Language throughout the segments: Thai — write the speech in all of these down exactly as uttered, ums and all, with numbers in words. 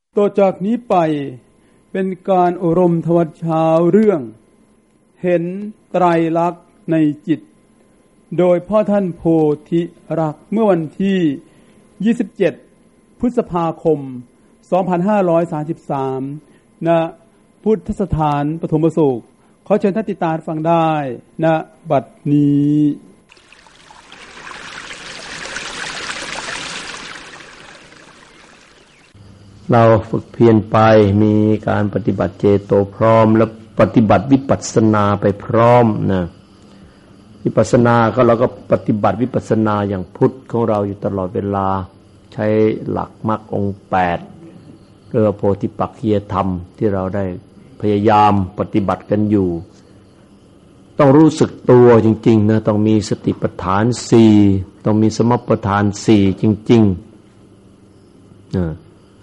ต่อจากนี้ไปเป็นการอบรมธรรมชาเรื่องเห็นไตรลักษณ์ในจิตโดยพ่อท่านโพธิรักษ์เมื่อวันที่ยี่สิบเจ็ดพฤษภาคมสองพันห้าร้อยสามสิบสามณพุทธสถานปฐมสุขขอเชิญท่านติดตามฟังได้ณบัดนี้เราฝึกเพียรไปมีการปฏิบัติเจโตพร้อมแล้วปฏิบัติวิปัสสนาไปพร้อมนะวิปัสสนาก็เราก็ปฏิบัติวิปัสสนาอย่างพุทธของเราอยู่ตลอดเวลาใช้หลักมรรคองค์แปดเรียกว่าโพธิปักขิยธรรมที่เราได้พยายามปฏิบัติกันอยู่ต้องรู้สึกตัวจริงๆนะต้องมีสติปัฏฐานสี่ต้องมีสมปัฏฐานสี่จริงๆนะ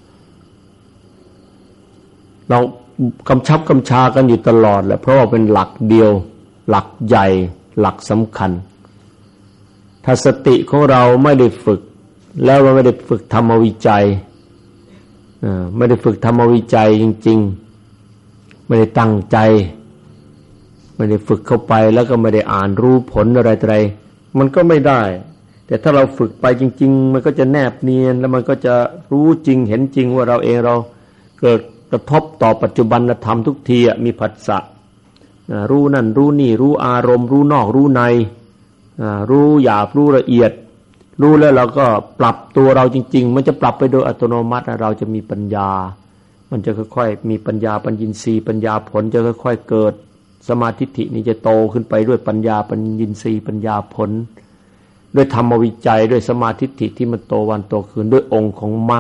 เรากำชับกำชากันอยู่ตลอดแหละเพราะว่าเป็นหลักเดียวหลักใหญ่หลักสำคัญถ้าสติของเราไม่ได้ฝึกแล้วเราไม่ได้ฝึกธรรมวิจัยไม่ได้ฝึกธรรมวิจัยจริงๆไม่ได้ตั้งใจไม่ได้ฝึกเข้าไปแล้วก็ไม่ได้อ่านรู้ผลอะไรอะไรมันก็ไม่ได้แต่ถ้าเราฝึกไปจริงๆมันก็จะแนบเนียนแล้วมันก็จะรู้จริงเห็นจริงว่าเราเองเราเกิดกระทบต่อปัจจุบันธรรมทุกทีมีผัสสะรู้นั่นรู้นี่รู้อารมณ์รู้นอกรู้ในรู้หยาบรู้ละเอียดรู้แล้วเราก็ปรับตัวเราจริงๆมันจะปรับไปโดยอัตโนมัติเราจะมีปัญญามันจะค่อยๆมีปัญญาปัญญินทรีย์ปัญญาผลจะค่อยๆเกิดสมาธิทินี่จะโตขึ้นไปด้วยปัญญาปัญญินทรีย์ปัญญาผลด้วยธรรมวิจัยด้วยสมาธิทิที่มันโตวันโตขึ้นด้วยองค์ของมรรค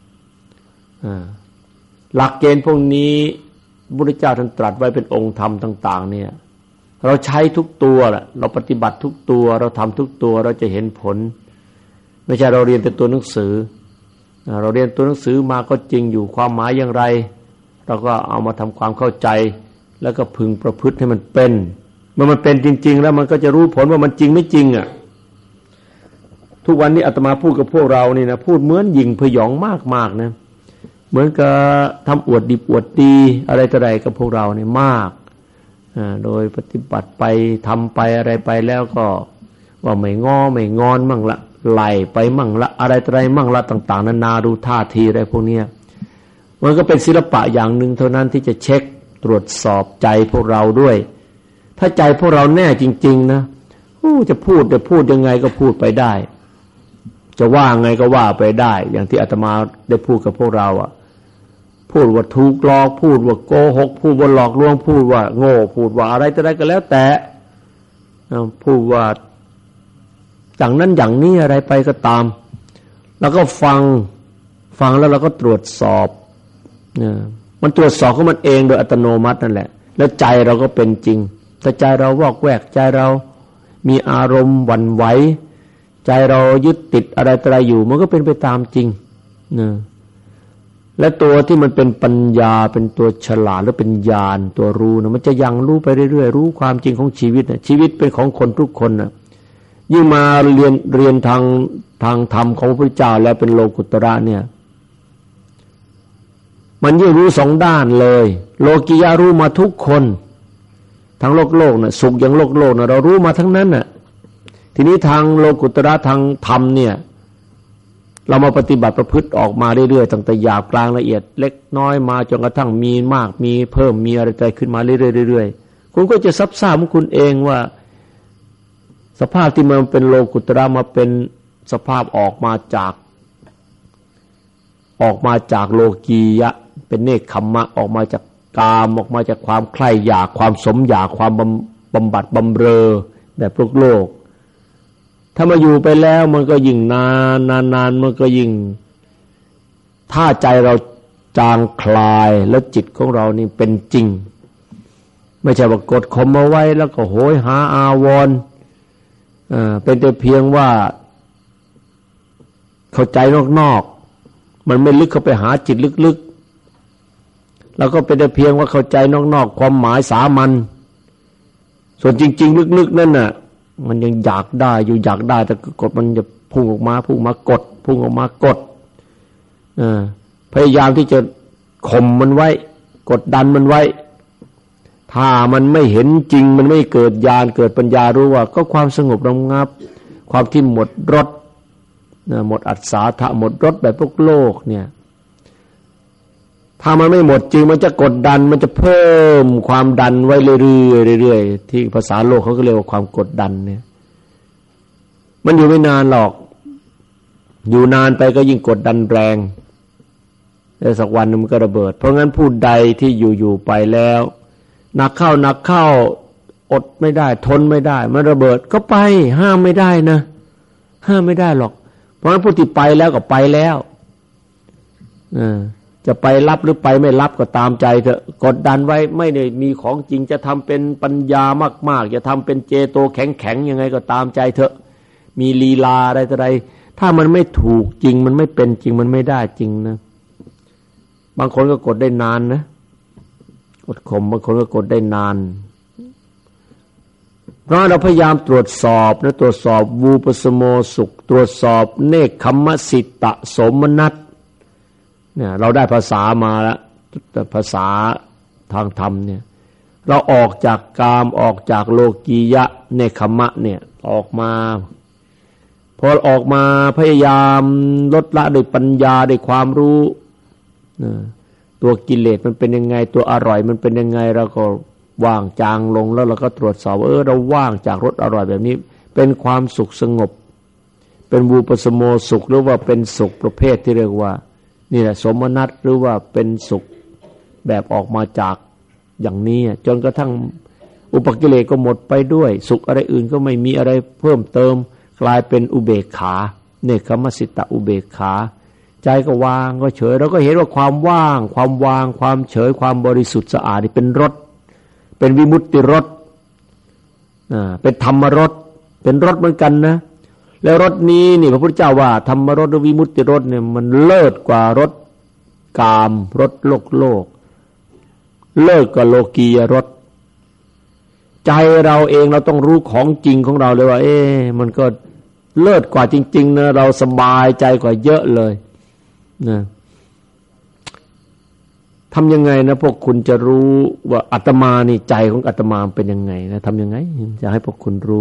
หลักเกณฑ์พวกนี้พระพุทธเจ้าท่านตรัสไว้เป็นองค์ธรรมต่างๆเนี่ยเราใช้ทุกตัวแหละเราปฏิบัติทุกตัวเราทำทุกตัวเราจะเห็นผลไม่ใช่เราเรียนแต่ตัวหนังสือเราเรียนตัวหนังสือมาก็จริงอยู่ความหมายอย่างไรเราก็เอามาทำความเข้าใจแล้วก็พึงประพฤติให้มันเป็นเมื่อมันเป็นจริงๆแล้วมันก็จะรู้ผลว่ามันจริงไม่จริงอ่ะทุกวันนี้อาตมาพูดกับพวกเรานี่นะพูดเหมือนหยิ่งพยองมากๆนะเหมือนกับทำอวดดีอวดดีอะไรต่ออะไรกับพวกเราเนี่ยมากโดยปฏิบัติไปทำไปอะไรไปแล้วก็ว่าไม่งอไม่งอนมั่งละไหลไปมั่งละอะไรต่ออะไรมั่งละต่างๆนานาดูท่าทีอะไรพวกนี้มันก็เป็นศิลปะอย่างหนึ่งเท่านั้นที่จะเช็คตรวจสอบใจพวกเราด้วยถ้าใจพวกเราแน่จริงๆนะจะพูดจะพูดยังไงก็พูดไปได้จะว่าไงก็ว่าไปได้อย่างที่อาตมาได้พูดกับพวกเราอ่ะพูดว่าถูกหลอกพูดว่าโกหกพูดว่าหลอกลวงพูดว่าโง่พูดว่าอะไรต่ออะไรก็แล้วแต่พูดว่าอย่างนั้นอย่างนี้อะไรไปก็ตามแล้วก็ฟังฟังแล้วเราก็ตรวจสอบเนี่ยมันตรวจสอบของมันเองโดยอัตโนมัตินั่นแหละแล้วใจเราก็เป็นจริงถ้าใจเราวอกแวกใจเรามีอารมณ์หวั่นไหวใจเรายึดติดอะไรต่ออะไรอยู่มันก็เป็นไปตามจริงนะและตัวที่มันเป็นปัญญาเป็นตัวฉลาดหรือเป็นญาณตัวรู้นะมันจะยังรู้ไปเรื่อยๆรู้ความจริงของชีวิตนะชีวิตเป็นของคนทุกคนนะยิ่งมาเรียนเรียนทางทางธรรมของพระพุทธเจ้าแล้วเป็นโลกุตระเนี่ยมันยิ่งรู้สองด้านเลยโลกิยะรู้มาทุกคนทั้งโลกโลกนะสุขอย่างโลกโลกนะเรารู้มาทั้งนั้นน่ะทีนี้ทางโลกุตระทางธรรมเนี่ยเรามาปฏิบัติประพฤติออกมาเรื่อยๆตั้งแต่หยาบกลางละเอียดเล็กน้อยมาจนกระทั่งมีมากมีเพิ่มมีอะไรขึ้นมาเรื่อยๆๆคุณก็จะทราบทราบของคุณเองว่าสภาพที่มันเป็นโลกุตระมาเป็นสภาพออกมาจากออกมาจากโลกียะเป็นเนกขัมมะออกมาจากกามออกมาจากความใคร่อยากความสมอยากความบำบัดบำเรอแบบโลกโลกถ้ามาอยู่ไปแล้วมันก็ยิ่งนานนานนานมันก็ยิ่งถ้าใจเราจางคลายแล้วจิตของเรานี่เป็นจริงไม่ใช่ว่ากดข่มเอาไว้แล้วก็โหยหาอาวรณ์อ่าเป็นแต่เพียงว่าเข้าใจนอกๆมันไม่ลึกเข้าไปหาจิตลึกๆแล้วก็เป็นแต่เพียงว่าเข้าใจนอกๆความหมายสามัญส่วนจริงๆลึกๆนั่นน่ะมันยังอยากได้อยู่อยากได้แต่กดมันจะพุ่งออกมาพุ่งมากดพุ่งออกมากดอ่าพยายามที่จะข่มมันไว้กดดันมันไว้ถ้ามันไม่เห็นจริงมันไม่เกิดญาณเกิดปัญญารู้ว่าก็ความสงบระงับความที่หมดรสนะหมดอัศสาทะหมดรสแบบพวกโลกเนี่ยถ้ามันไม่หมดจริงมันจะกดดันมันจะเพิ่มความดันไว้เรื่อยๆเรื่อยๆที่ภาษาโลกเขาก็เรียกว่าความกดดันเนี่ยมันอยู่ไม่นานหรอกอยู่นานไปก็ยิ่งกดดันแรงแล้วสักวันนึงมันก็ระเบิดเพราะงั้นผู้ใดที่อยู่ๆไปแล้วหนักเข้าหนักเข้าอดไม่ได้ทนไม่ได้มันระเบิดก็ไปห้ามไม่ได้นะห้ามไม่ได้หรอกเพราะงั้นผู้ที่ไปแล้วก็ไปแล้วอ่าจะไปรับหรือไปไม่รับก็ตามใจเถอะกดดันไว้ไม่ได้มีของจริงจะทำเป็นปัญญามากๆจะทำเป็นเจโตแข็งๆยังไงก็ตามใจเถอะมีลีลาอะไรต่ออะไรถ้ามันไม่ถูกจริงมันไม่เป็นจริงมันไม่ได้จริงนะบางคนก็กดได้นานนะกดข่มบางคนก็กดได้นานเพราะเราพยายามตรวจสอบนะตรวจสอบวูปสโมสุขตรวจสอบเนคขมสิตะสมนัตเนี่ยเราได้ภาษามาแล้วแต่ภาษาทางธรรมเนี่ยเราออกจากกามออกจากโลกียะเนคขมะเนี่ยออกมาพอออกมาพยายามลดละด้วยปัญญาด้วยความรู้ตัวกิเลสมันเป็นยังไงตัวอร่อยมันเป็นยังไงเราก็ว่างจางลงแล้วเราก็ตรวจสอบเออเราว่างจากรสอร่อยแบบนี้เป็นความสุขสงบเป็นวูปสโมสุขหรือว่าเป็นสุขประเภทที่เรียกว่านี่แหละสมนัตหรือว่าเป็นสุขแบบออกมาจากอย่างนี้จนกระทั่งอุปกิเลสก็หมดไปด้วยสุขอะไรอื่นก็ไม่มีอะไรเพิ่มเติมกลายเป็นอุเบกขาเนคขมสิตะอุเบกขาใจก็วางก็เฉยเราก็เห็นว่าความว่างความวางความเฉยความบริสุทธิ์สะอาดนี่เป็นรสเป็นวิมุตติรสอ่าเป็นธรรมรสเป็นรสเหมือนกันนะแล้วรสนี้นี่พระพุทธเจ้าว่าธรรมรสหรือวิมุตติรสเนี่ยมันเลิศกว่ารสกามรสโลกโลกเลิศกว่าโลกียรสใจเราเองเราต้องรู้ของจริงของเราเลยว่าเอ๊ะมันก็เลิศกว่าจริงๆนะเราสบายใจกว่าเยอะเลยนะทำยังไงนะพวกคุณจะรู้ว่าอาตมานี่ใจของอาตมาเป็นยังไงนะทำยังไงจะให้พวกคุณรู้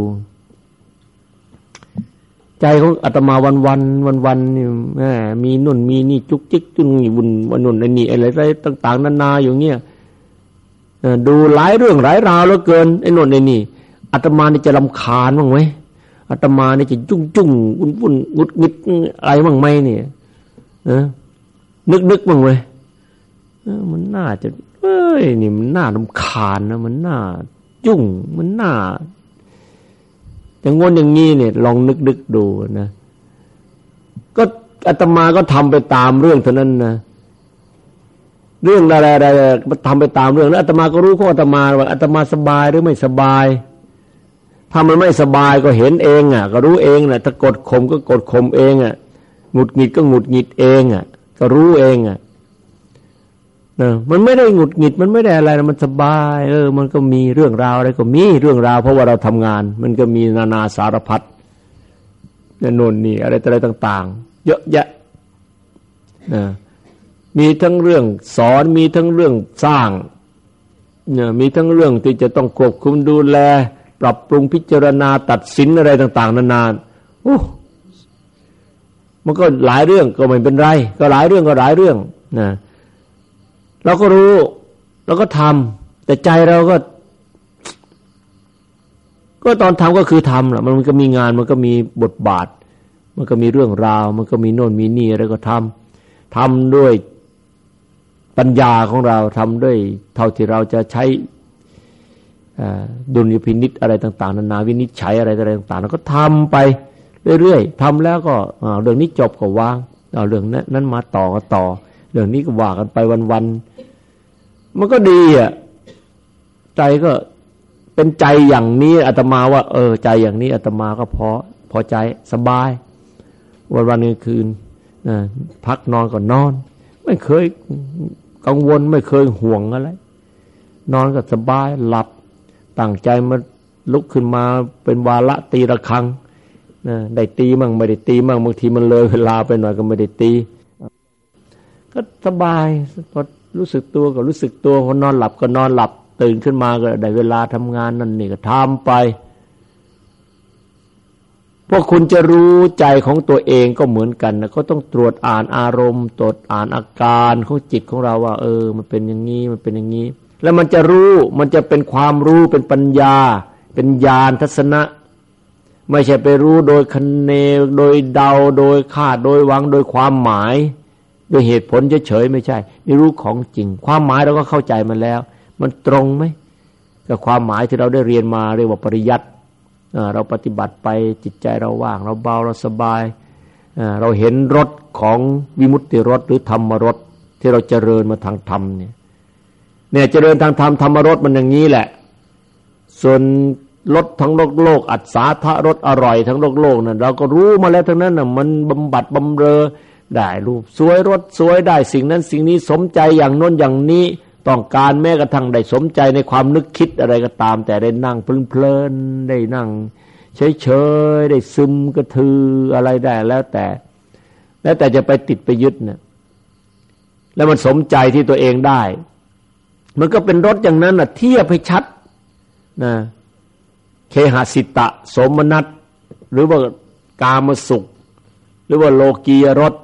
ใจของอาตมาวันวันวันวันนี่แหมมีนุ่นมีนี่จุกจิกจุนนี่บุญวันนุ่นไอ้นี่อะไรอะไรต่างๆนานาอยู่เงี้ยดูหลายเรื่องหลายราวเหลือเกินไอ้นุ่นไอ้นี่อาตมานี่จะรำคาญบ้างไหมอาตมานี่จะจุ้งจุ้งวุ่นวุ่นงุดงิดอะไรบ้างไหมเนี่ยนึกนึกบ้างไหมมันน่าจะเอ้ยนี่มันน่ารำคาญนะมันน่าจุ้งมันน่าอย่างงนอย่างงี้เนี่ยลองนึกนึกดูนะก็อาตมาก็ทำไปตามเรื่องเท่านั้นนะเรื่องอะไรๆทำไปตามเรื่องแล้วอาตมาก็รู้ของอาตมาว่าอาตมาสบายหรือไม่สบายถ้ามันไม่สบายก็เห็นเองอ่ะก็รู้เองแหละถ้ากดข่มก็กดข่มเองอ่ะหงุดหงิดก็หงุดหงิดเองอ่ะก็รู้เองอ่ะนะมันไม่ได้หงุดหงิดมันไม่ได้อะไรมันสบายเออมันก็มีเรื่องราวอะไรก็มีเรื่องราวเพราะว่าเราทำงานมันก็มีนานาสารพัดเนี่ยโน่นนี่อะไรอะไรต่างๆเยอะแยะนะมีทั้งเรื่องสอนมีทั้งเรื่องสร้างเนี่ยมีทั้งเรื่องที่จะต้องควบคุมดูแลปรับปรุงพิจารณาตัดสินอะไรต่างๆนานาโอ้มันก็หลายเรื่องก็ไม่เป็นไรก็หลายเรื่องก็หลายเรื่องนะเราก็รู้เราก็ทำแต่ใจเราก็ก็ตอนทำก็คือทำแหละมันก็มีงานมันก็มีบทบาทมันก็มีเรื่องราวมันก็มีโน่นมีนี่อะไรก็ทำทำด้วยปัญญาของเราทำด้วยเท่าที่เราจะใช้ดุลยพินิจอะไรต่างๆนานาวินิจฉัยอะไรต่างๆเราก็ทำไปเรื่อยๆทำแล้วก็เรื่องนี้จบก็วางเอาเรื่องนั้นมาต่อก็ต่อเรื่องนี้ก็ว่ากันไปวันๆมันก็ดีอ่ะใจก็เป็นใจอย่างนี้อาตมาว่าเออใจอย่างนี้อาตมาก็พอพอใจสบายวันๆกลางคืนนะพักนอนก็นอนไม่เคยกังวลไม่เคยห่วงอะไรนอนก็สบายหลับตั้งใจมาลุกขึ้นมาเป็นวาระตีระฆังนะได้ตีมั่งไม่ได้ตีมั่งบางทีมันเลยเวลาไปหน่อยก็ไม่ได้ตีก็สบายพอรู้สึกตัวก็รู้สึกตัวพอนอนหลับก็นอนหลับตื่นขึ้นมาก็ได้เวลาทำงานนั่นนี่ก็ทำไปพวกคุณจะรู้ใจของตัวเองก็เหมือนกันนะก็ต้องตรวจอ่านอารมณ์ตรวจอ่านอาการของจิตของเราว่าเออมันเป็นอย่างนี้มันเป็นอย่างนี้แล้วมันจะรู้มันจะเป็นความรู้เป็นปัญญาเป็นญาณทัศนะไม่ใช่ไปรู้โดยคะเนโดยเดาโดยคาดโดยหวังโดยความหมายโดยเหตุผลเฉยๆไม่ใช่นี่รู้ของจริงความหมายเราก็เข้าใจมันแล้วมันตรงไหมกับความหมายที่เราได้เรียนมาเรียกว่าปริยัติเราปฏิบัติไปจิตใจเราว่างเราเบาเราสบายเราเห็นรสของวิมุตติรสหรือธรรมรสที่เราเจริญมาทางธรรมเนี่ยเนี่ยเจริญทางธรรมธรรมรสมันอย่างนี้แหละส่วนรสทั้งโลกโลกอัศทะรสอร่อยทั้งโลกโลกนั่นเราก็รู้มาแล้วทั้งนั้นน่ะมันบำบัดบำเรอได้รูปสวยรสสวยได้สิ่งนั้นสิ่งนี้สมใจอย่างโน้นอย่างนี้ต้องการแม้กระทั่งได้สมใจในความนึกคิดอะไรก็ตามแต่ได้นั่งเพลินๆได้นั่งเฉยๆได้ซึมกระทืออะไรได้แล้วแต่แล้วแต่จะไปติดไปยึดเนี่ยแล้วมันสมใจที่ตัวเองได้มันก็เป็นรสอย่างนั้นน่ะเทียบให้ชัดนะเคหสิตะสมนัตหรือว่ากามสุขหรือว่าโลกียรส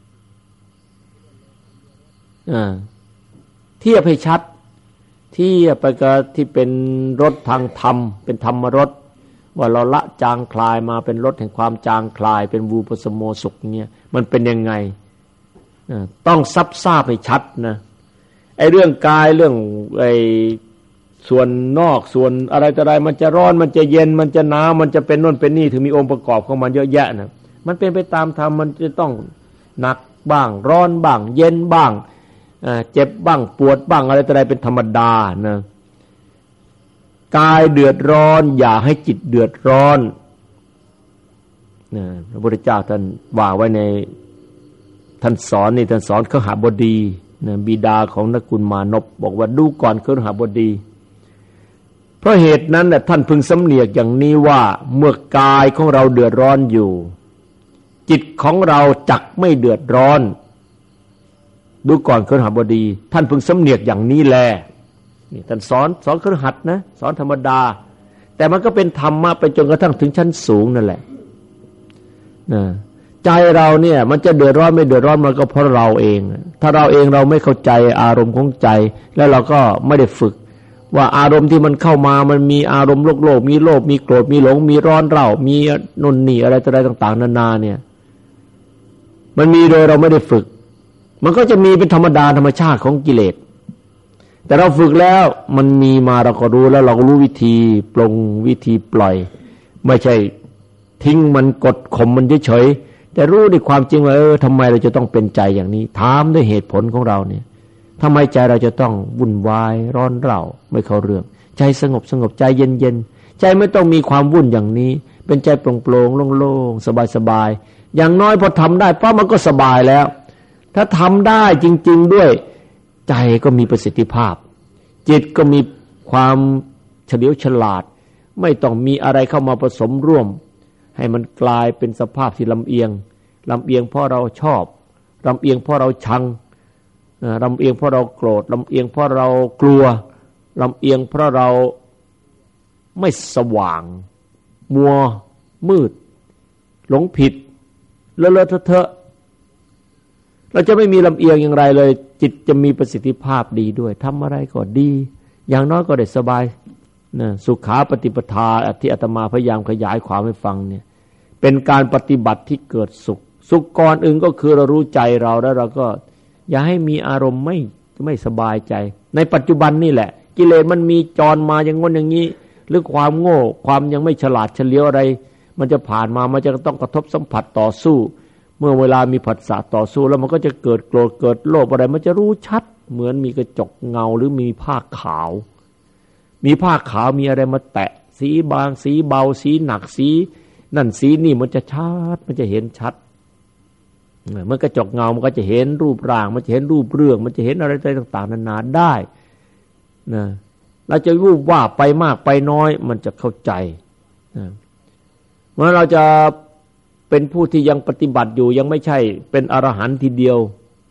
อ่าเทียบให้ชัดเทียบไปกับที่เป็นรสทางธรรมเป็นธรรมรสว่าเราละจางคลายมาเป็นรสแห่งความจางคลายเป็นวูปสโมสุขเงี้ยมันเป็นยังไงต้องซับซ้าให้ชัดนะไอ้เรื่องกายเรื่องไอ้ส่วนนอกส่วนอะไรต่ออะไรมันจะร้อนมันจะเย็นมันจะหนาวมันจะเป็นโน่นเป็นนี่ถึงมีองค์ประกอบของมันเยอะแยะนะมันเป็นไปตามธรรมมันจะต้องหนักบ้างร้อนบ้างเย็นบ้างเจ็บบ้างปวดบ้างอะไรต่ออะไรเป็นธรรมดานะกายเดือดร้อนอย่าให้จิตเดือดร้อนนะพระพุทธเจ้าท่านว่าไว้ในท่านสอนนี่ท่านสอนคฤหบดีนะบิดาของนกุลมานพบอกว่าดูก่อนคฤหบดีเพราะเหตุนั้นน่ะท่านพึงสำเนียกอย่างนี้ว่าเมื่อกายของเราเดือดร้อนอยู่จิตของเราจักไม่เดือดร้อนดูก่อนคฤหบดีท่านพึงสำเนียกอย่างนี้แลนี่ท่านสอนสอนคฤหัสถ์นะสอนธรรมดาแต่มันก็เป็นธรรมะไปจนกระทั่งถึงชั้นสูงนั่นแหละนะใจเราเนี่ยมันจะเดือดร้อนไม่เดือดร้อนมันก็เพราะเราเองถ้าเราเองเราไม่เข้าใจอารมณ์ของใจแล้วเราก็ไม่ได้ฝึกว่าอารมณ์ที่มันเข้ามามันมีอารมณ์โลกโลกมีโลภมีโกรธมีหลงมีร้อนเร่ามีนุ่นนี่อะไรต่ออะไรต่างๆนานาเนี่ยมันมีโดยเราไม่ได้ฝึกมันก็จะมีเป็นธรรมดาธรรมชาติของกิเลสแต่เราฝึกแล้วมันมีมาเราก็รู้แล้วเราก็รู้วิธีปลงวิธีปล่อยไม่ใช่ทิ้งมันกดข่มมันเฉยๆแต่รู้ด้วยความจริงว่าเออทำไมเราจะต้องเป็นใจอย่างนี้ถามด้วยเหตุผลของเราเนี่ยทำไมใจเราจะต้องวุ่นวายร้อนเร่าไม่เข้าเรื่องใจสงบสงบใจเย็นๆใจไม่ต้องมีความวุ่นอย่างนี้เป็นใจโปร่งๆโล่งๆสบายๆอย่างน้อยพอทำได้ปั๊บมันก็สบายแล้วถ้าทำได้จริงๆด้วยใจก็มีประสิทธิภาพจิตก็มีความเฉลียวฉลาดไม่ต้องมีอะไรเข้ามาผสมร่วมให้มันกลายเป็นสภาพที่ลำเอียงลำเอียงเพราะเราชอบลำเอียงเพราะเราชังลำเอียงเพราะเราโกรธลำเอียงเพราะเรากลัวลำเอียงเพราะเราไม่สว่างมัวมืดหลงผิดเลอะเลอะเทอะเทอะเราจะไม่มีลำเอียงอย่างไรเลยจิตจะมีประสิทธิภาพดีด้วยทำอะไรก็ดีอย่างน้อยก็ได้สบายนะสุขาปฏิปทาที่อาตมาพยายามขยายความให้ฟังเนี่ยเป็นการปฏิบัติที่เกิดสุขสุขก่อนอื่นก็คือเรารู้ใจเราแล้วเราก็อย่าให้มีอารมณ์ไม่ไม่สบายใจในปัจจุบันนี่แหละกิเลสมันมีจรมาอย่างง้นอย่างนี้หรือความโง่ความยังไม่ฉลาดเฉลียวอะไรมันจะผ่านมามันจะต้องกระทบสัมผัสต่อสู้เมื่อเวลามีผัสสะต่อสู้แล้วมันก็จะเกิดโกรธเกิดโลภอะไรมันจะรู้ชัดเหมือนมีกระจกเงาหรือมีผ้าขาวมีผ้าขาวมีอะไรมาแตะสีบางสีเบาสีหนักสีนั่นสีนี่มันจะชัดมันจะเห็นชัดเมื่อกระจกเงามันก็จะเห็นรูปร่างมันจะเห็นรูปเรื่องมันจะเห็นอะไรต่างๆนานาได้นะเราจะรูปว่าไปมากไปน้อยมันจะเข้าใจนะเมื่อเราจะเป็นผู้ที่ยังปฏิบัติอยู่ยังไม่ใช่เป็นอรหันต์ทีเดียว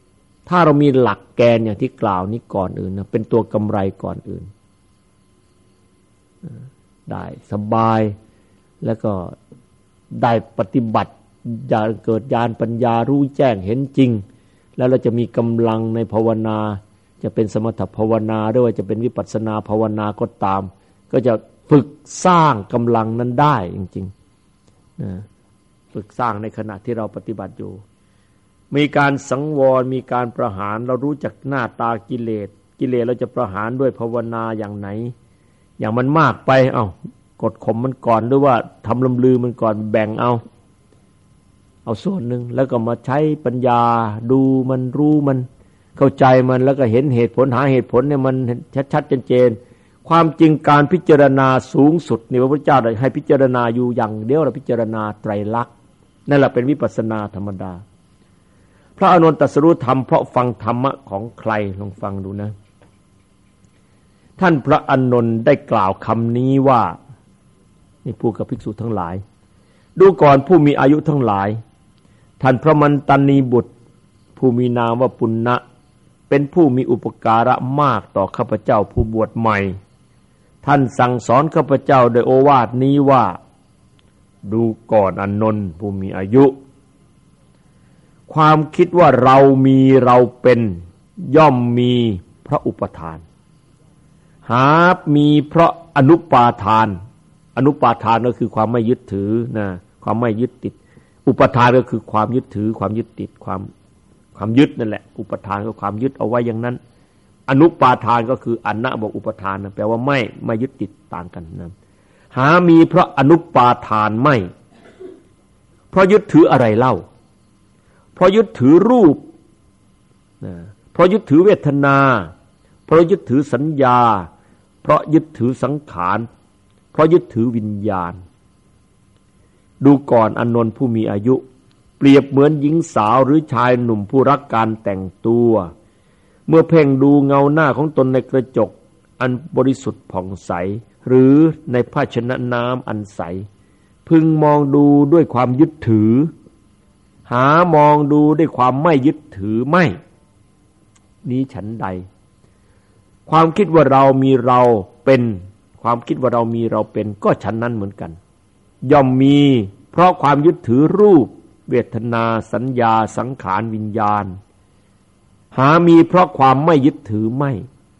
ถ้าเรามีหลักแกนอย่างที่กล่าวนี้ก่อนอื่นนะเป็นตัวกำไรก่อนอื่นได้สบายแล้วก็ได้ปฏิบัติญาณเกิดญาณปัญญารู้แจ้งเห็นจริงแล้วเราจะมีกำลังในภาวนาจะเป็นสมถภาวนาหรือว่าจะเป็นวิปัสสนาภาวนาก็ตามก็จะฝึกสร้างกำลังนั้นได้จริงๆนะฝึกสร้างในขณะที่เราปฏิบัติอยู่มีการสังวรมีการประหารเรารู้จักหน้าตากิเลสกิเลสเราจะประหารด้วยภาวนาอย่างไหนอย่างมันมากไปเอ้ากดข่มมันก่อนหรือว่าทำลำลือมันก่อนแบ่งเอาเอาส่วนหนึ่งแล้วก็มาใช้ปัญญาดูมันรู้มันเข้าใจมันแล้วก็เห็นเหตุผลหาเหตุผลเนี่ยมันชัดๆเจนๆความจริงการพิจารณาสูงสุดนี่พระพุทธเจ้าได้ให้พิจารณาอยู่อย่างเดียวเราพิจารณาไตรลักษณ์นั่นแหละเป็นวิปัสสนาธรรมดาพระอานนท์ตรัสรู้ธรรมเพราะฟังธรรมะของใครลองฟังดูนะท่านพระอานนท์ได้กล่าวคำนี้ว่านี่พูดกับภิกษุทั้งหลายดูก่อนผู้มีอายุทั้งหลายท่านพระมันตันนีบุตรผู้มีนามว่าปุณณะเป็นผู้มีอุปการะมากต่อข้าพเจ้าผู้บวชใหม่ท่านสั่งสอนข้าพเจ้าโดยโอวาทนี้ว่าดูก่อนอานนท์ผู้มีอายุความคิดว่าเรามีเราเป็นย่อมมีเพราะอุปทานหามีเพราะอนุปาทานอนุปาทานก็คือความไม่ยึดถือนะความไม่ยึดติดอุปทานก็คือความยึดถือความยึดติดความความยึดนั่นแหละอุปทานก็ความยึดเอาไว้อย่างนั้นอนุปาทานก็คืออันนะบอกอุปทานนะแปลว่าไม่ไม่ยึดติดต่างกันนะหามีเพราะอนุปาทานไม่เพราะยึดถืออะไรเล่าเพราะยึดถือรูปนะเพราะยึดถือเวทนาเพราะยึดถือสัญญาเพราะยึดถือสังขารเพราะยึดถือวิญญาณดูก่อนอานนท์ผู้มีอายุเปรียบเหมือนหญิงสาวหรือชายหนุ่มผู้รักการแต่งตัวเมื่อเพ่งดูเงาหน้าของตนในกระจกอันบริสุทธิ์ผ่องใสหรือในภาชนะน้ำอันใสพึงมองดูด้วยความยึดถือหามองดูด้วยความไม่ยึดถือไม่นี้ฉันใดความคิดว่าเรามีเราเป็นความคิดว่าเรามีเราเป็นก็ฉันนั้นเหมือนกันย่อมมีเพราะความยึดถือรูปเวทนาสัญญาสังขารวิญญาณหามีเพราะความไม่ยึดถือไม่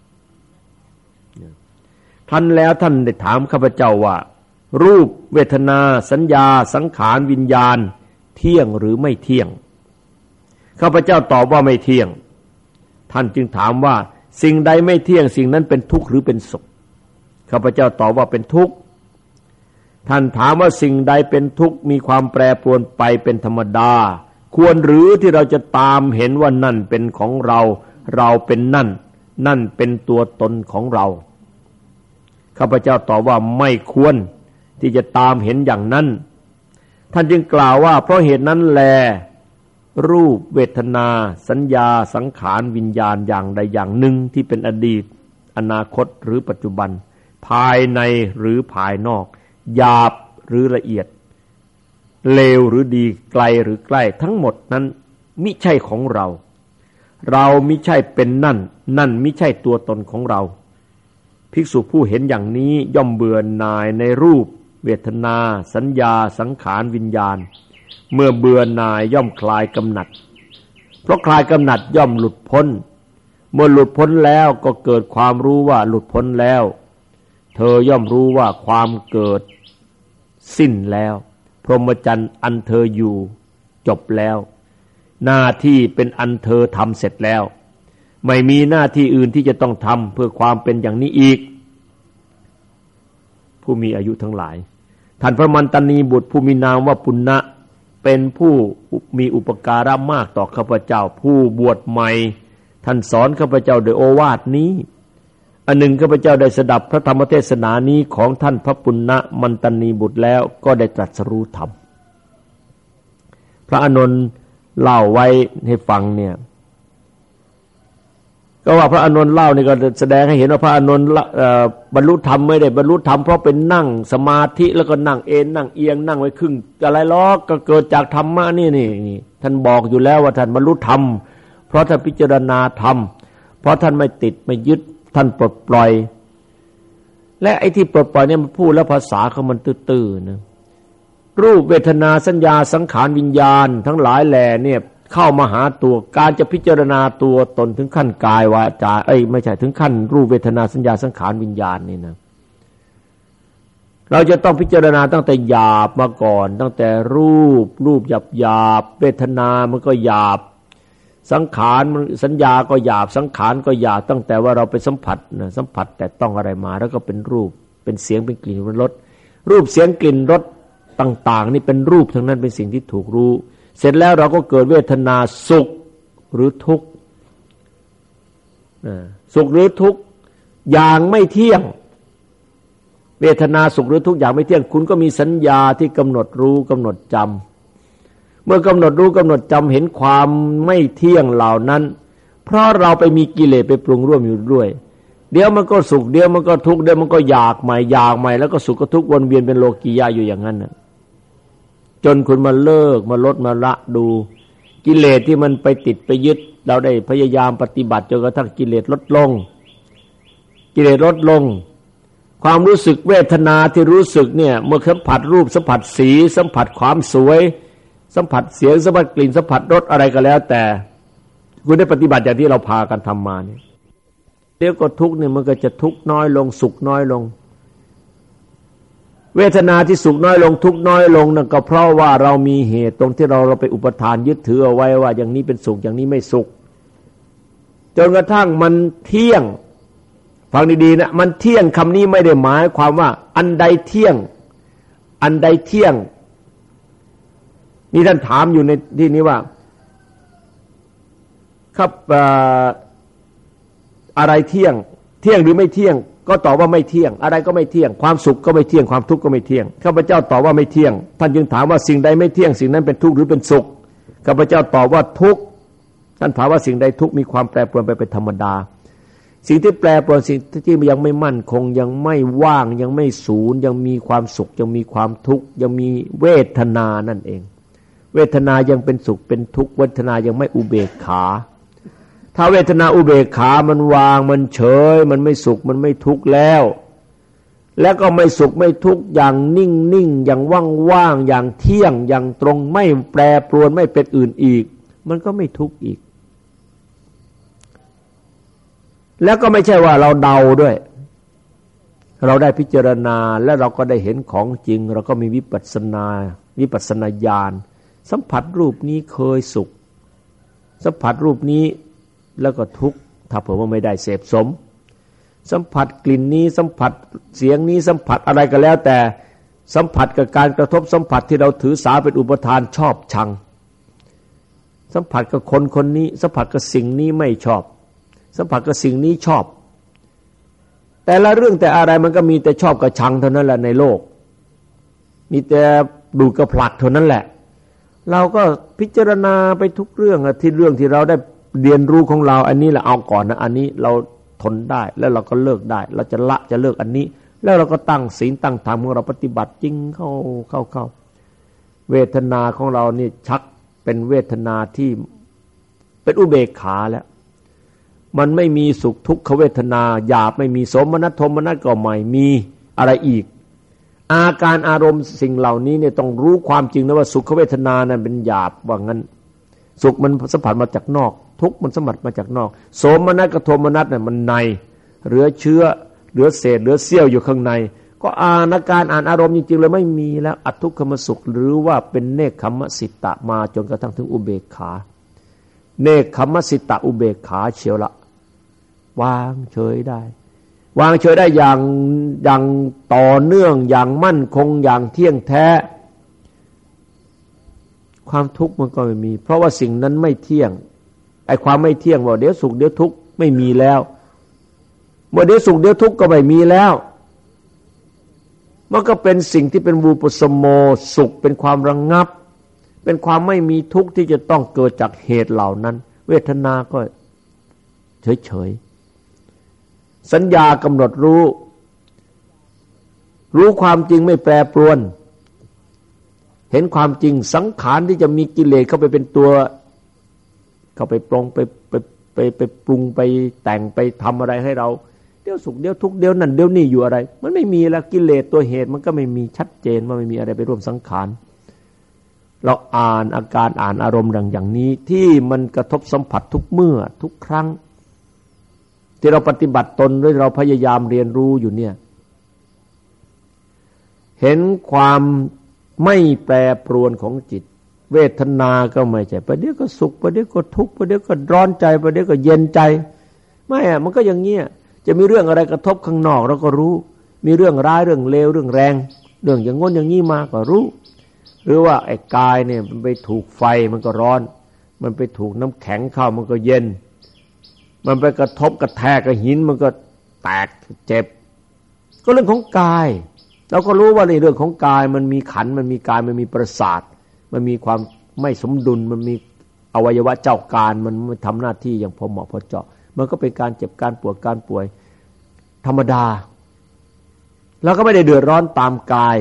ท่านแล้วท่านได้ถามข้าพเจ้าว่ารูปเวทนาสัญญาสังขารวิญญาณเที่ยงหรือไม่เที่ยงข้าพเจ้าตอบว่าไม่เที่ยงท่านจึงถามว่าสิ่งใดไม่เที่ยงสิ่งนั้นเป็นทุกข์หรือเป็นสุขข้าพเจ้าตอบว่าเป็นทุกข์ท่านถามว่าสิ่งใดเป็นทุกข์มีความแปรปรวนไปเป็นธรรมดาควรหรือที่เราจะตามเห็นว่านั่นเป็นของเราเราเป็นนั่นนั่นเป็นตัวตนของเราข้าพเจ้าตอบว่าไม่ควรที่จะตามเห็นอย่างนั้นท่านจึงกล่าวว่าเพราะเหตุนั้นแลรูปเวทนาสัญญาสังขารวิญญาณอย่างใดอย่างหนึ่งที่เป็นอดีตอนาคตหรือปัจจุบันภายในหรือภายนอกหยาบหรือละเอียดเลวหรือดีไกลหรือใกล้ทั้งหมดนั้นมิใช่ของเราเรามิใช่เป็นนั่นนั่นมิใช่ตัวตนของเราภิกษุผู้เห็นอย่างนี้ย่อมเบื่อหน่ายในรูปเวทนาสัญญาสังขารวิญญาณเมื่อเบื่อหน่ายย่อมคลายกำหนัดเพราะคลายกำหนัดย่อมหลุดพ้นเมื่อหลุดพ้นแล้วก็เกิดความรู้ว่าหลุดพ้นแล้วเธอย่อมรู้ว่าความเกิดสิ้นแล้วพรหมจรรย์อันเธออยู่จบแล้วหน้าที่เป็นอันเธอทำเสร็จแล้วไม่มีหน้าที่อื่นที่จะต้องทำเพื่อความเป็นอย่างนี้อีกผู้มีอายุทั้งหลายท่านพระมันตนีบุตรผู้มีนามว่าปุณณะเป็นผู้มีอุปการะมากต่อข้าพเจ้าผู้บวชใหม่ท่านสอนข้าพเจ้าโดยโอวาทนี้อันหนึ่งข้าพเจ้าได้สดับพระธรรมเทศนานี้ของท่านพระปุณณะมันตนีบุตรแล้วก็ได้ตรัสรู้ธรรมพระอานนท์เล่าไว้ให้ฟังเนี่ยก็ว่าพระอานนท์เล่านี่ก็แสดงให้เห็นว่าพระอานนท์บรรลุธรรมไม่ได้บรรลุธรรมเพราะเป็นนั่งสมาธิแล้วก็นั่งเอนนั่งเอียงนั่งไว้ครึ่งอะไรล้อก็เกิดจากธรรมะนี่นี่ท่านบอกอยู่แล้วว่าท่านบรรลุธรรมเพราะท่านพิจารณาธรรมเพราะท่านไม่ติดไม่ยึดท่านปลดปล่อยและไอ้ที่ปลดปล่อยเนี่ยมันพูดแล้วภาษาของมันตื้อๆนะรูปเวทนาสัญญาสังขารวิญญาณทั้งหลายแหล่เนี่ยเข้ามาหาตัวการจะพิจารณาตัวตนถึงขั้นกายวาจาเอ้ยไม่ใช่ถึงขั้นรูปเวทนาสัญญาสังขารวิญญาณนี่นะเราจะต้องพิจารณาตั้งแต่หยาบมาก่อนตั้งแต่รูปรูปหยาบหยาบเวทนามันก็หยาบสังขารมันสัญญาก็หยาบสังขารก็หยาบตั้งแต่ว่าเราไปสัมผัสนะสัมผัสแต่ต้องอะไรมาแล้วก็เป็นรูปเป็นเสียงเป็นกลิ่นเป็นรสรูปเสียงกลิ่นรสต่างๆนี่เป็นรูปทั้งนั้นเป็นสิ่งที่ถูกรู้เสร็จแล้วเราก็เกิดเวทนาสุขหรือทุกข์สุขหรือทุกข์อย่างไม่เที่ยงเวทนาสุขหรือทุกข์อย่างไม่เที่ยงคุณก็มีสัญญาที่กำหนดรู้กำหนดจำเมื่อกำหนดรู้กำหนดจำเห็นความไม่เที่ยงเหล่านั้นเพราะเราไปมีกิเลสไปปรุงร่วมอยู่ด้วยเดี๋ยวมันก็สุขเดี๋ยวมันก็ทุกข์เดี๋ยวมันก็อยากใหม่อยากใหม่แล้วก็สุขก็ทุกข์วนเวียนเป็นโลกียะอยู่อย่างนั้นน่ะจนคุณมาเลิกมาลดมาละดูกิเลสที่มันไปติดไปยึดเราได้พยายามปฏิบัติจนกระทั่งกิเลสลดลงกิเลสลดลงความรู้สึกเวทนาที่รู้สึกเนี่ยเมื่อสัมผัสรูปสัมผัสสีสัมผัสความสวยสัมผัสเสียงสัมผัสกลิ่นสัมผัสรสอะไรก็แล้วแต่คุณได้ปฏิบัติอย่างที่เราพากันทำมาเนี่ยเดี๋ยวก็ทุกข์เนี่ยมันก็จะทุกข์น้อยลงสุขน้อยลงเวทนาที่สุขน้อยลงทุกข์น้อยลงนั่นก็เพราะว่าเรามีเหตุตรงที่เราเราไปอุปทานยึดถือเอาไว้ว่าอย่างนี้เป็นสุขอย่างนี้ไม่สุขจนกระทั่งมันเที่ยงฟังดีๆนะมันเที่ยงคำนี้ไม่ได้หมายความว่าอันใดเที่ยงอันใดเที่ยงนี่ท่านถามอยู่ในที่นี้ว่าครับอะไรเที่ยงเที่ยงหรือไม่เที่ยงก็ตอบว่าไม่เที่ยงอะไรก็ไม่เที่ยงความสุขก็ไม่เที่ยงความทุกข์ก็ไม่เที่ยงข้าพเจ้าตอบว่าไม่เที่ยงท่านจึงถามว่าสิ่งใดไม่เที่ยงสิ่งนั้นเป็นทุกข์หรือเป็นสุขข้าพเจ้าตอบว่าทุกข์ท่านถามว่าสิ่งใดทุกข์มีความแปรปรวนไปเป็นธรรมดาสิ่งที่แปรปรวนสิ่งที่ยังไม่มั่นคงยังไม่ว่างยังไม่ศูนย์ยังมีความสุขยังมีความทุกข์ยังมีเวทนานั่นเองเวทนายังเป็นสุขเป็นทุกข์เวทนายังไม่อุเบกขาถ้าเวทนาอุเบกขามันวางมันเฉยมันไม่สุขมันไม่ทุกข์แล้วแล้วก็ไม่สุขไม่ทุกข์อย่างนิ่งนิ่งอย่างว่างว่างอย่างเที่ยงอย่างตรงไม่แปรปรวนไม่เป็นอื่นอีกมันก็ไม่ทุกข์อีกแล้วก็ไม่ใช่ว่าเราเดาด้วยเราได้พิจารณาและเราก็ได้เห็นของจริงเราก็มีวิปัสสนาวิปัสสนาญาณสัมผัสรูปนี้เคยสุขสัมผัสรูปนี้แล้วก็ทุกข์ถ้าเผื่อว่าไม่ได้เสพสมสัมผัสกลิ่นนี้สัมผัสเสียงนี้สัมผัสอะไรก็แล้วแต่สัมผัสกับการกระทบสัมผัสที่เราถือสาเป็นอุปทานชอบชังสัมผัสกับคนคนนี้สัมผัสกับสิ่งนี้ไม่ชอบสัมผัสกับสิ่งนี้ชอบแต่ละเรื่องแต่อะไรมันก็มีแต่ชอบกับชังเท่านั้นแหละในโลกมีแต่ดูดกับผลักเท่านั้นแหละเราก็พิจารณาไปทุกเรื่องที่เรื่องที่เราได้เรียนรู้ของเราอันนี้เราเอาก่อนนะอันนี้เราทนได้แล้วเราก็เลิกได้เราจะละจะเลิกอันนี้แล้วเราก็ตั้งศีลตั้งธรรมของเราปฏิบัติจริงเข้าเข้าเข้าเวทนาของเรานี่ชักเป็นเวทนาที่เป็นอุเบกขาแล้วมันไม่มีสุขทุกขเวทนาหยาบไม่มีโสมนัสโทมนัสก็ไม่มีอะไรอีกอาการอารมณ์สิ่งเหล่านี้เนี่ยต้องรู้ความจริงนะว่าสุขเวทนานั้นเป็นหยาบว่างั้นสุขมันสัมผัสมาจากนอกทุกข์มันสัมผัสมาจากนอกโสมนัสกับโทมนัสเนี่ยมันในเหลือเชื้อเหลือเศษเหลือเสี้ยวอยู่ข้างในก็อ่านอาการอ่านอารมณ์จริงๆเลยไม่มีแล้วอัตทุกขมสุขหรือว่าเป็นเนกขัมมสิตะมาจนกระทั่งถึงอุเบกขาเนกขัมมสิตะอุเบกขาเชียวละวางเฉยได้วางเฉยได้อย่างอย่างต่อเนื่องอย่างมั่นคงอย่างเที่ยงแท้ความทุกข์มันก็ไม่มีเพราะว่าสิ่งนั้นไม่เที่ยงไอ้ความไม่เที่ยงว่าเดี๋ยวสุขเดี๋ยวทุกข์ไม่มีแล้วเมื่อเดี๋ยวสุขเดี๋ยวทุกข์ก็ไม่มีแล้วมันก็เป็นสิ่งที่เป็นวูปสมโมสุขเป็นความระงับเป็นความไม่มีทุกข์ที่จะต้องเกิดจากเหตุเหล่านั้นเวทนาก็เฉยๆสัญญากำหนดรู้รู้ความจริงไม่แปรปรวนเห็นความจริงสังขารที่จะมีกิเลสเข้าไปเป็นตัวเข้าไปปรุงไปไปไปไปปรุงไปแต่งไปทำอะไรให้เราเดี๋ยวสุขเดี๋ยวทุกข์เดี๋ยวนั่นเดี๋ยวนี่อยู่อะไรมันไม่มีแล้วกิเลสตัวเหตุมันก็ไม่มีชัดเจนว่าไม่มีอะไรไปร่วมสังขารเราอ่านอาการอ่านอารมณ์ดังอย่างนี้ที่มันกระทบสัมผัสทุกเมื่อทุกครั้งที่เราปฏิบัติตนด้วยเราพยายามเรียนรู้อยู่เนี่ยเห็นความไม่แปรปรวนของจิตเวทนาก็ไม่ใช่ประเดี๋ยวก็สุขประเดี๋ยวก็ทุกข์ประเดี๋ยวก็ร้อนใจประเดี๋ยวก็เย็นใจไม่อะมันก็อย่างเงี้ยจะมีเรื่องอะไรกระทบข้างนอกเราก็รู้มีเรื่องร้ายเรื่องเลวเรื่องแรงเรื่องอย่างง้นอย่างนี้มาก็รู้หรือว่าไอ้กายเนี่ยมันไปถูกไฟมันก็ร้อนมันไปถูกน้ำแข็งเข้ามันก็เย็นมันไปกระทบกระแทกกับหินมันก็แตกเจ็บก็เรื่องของกายเราก็รู้ว่าในเรื่องของกายมันมีขันธ์มันมีกายมันมีประสาทมันมีความไม่สมดุลมันมีอวัยวะเจ้าการมันไม่ทำหน้าที่อย่างพอเหมาะพอเจาะมันก็เป็นการเจ็บการปวดการป่วยธรรมดาเราก็ไม่ได้เดือดร้อนตามกาย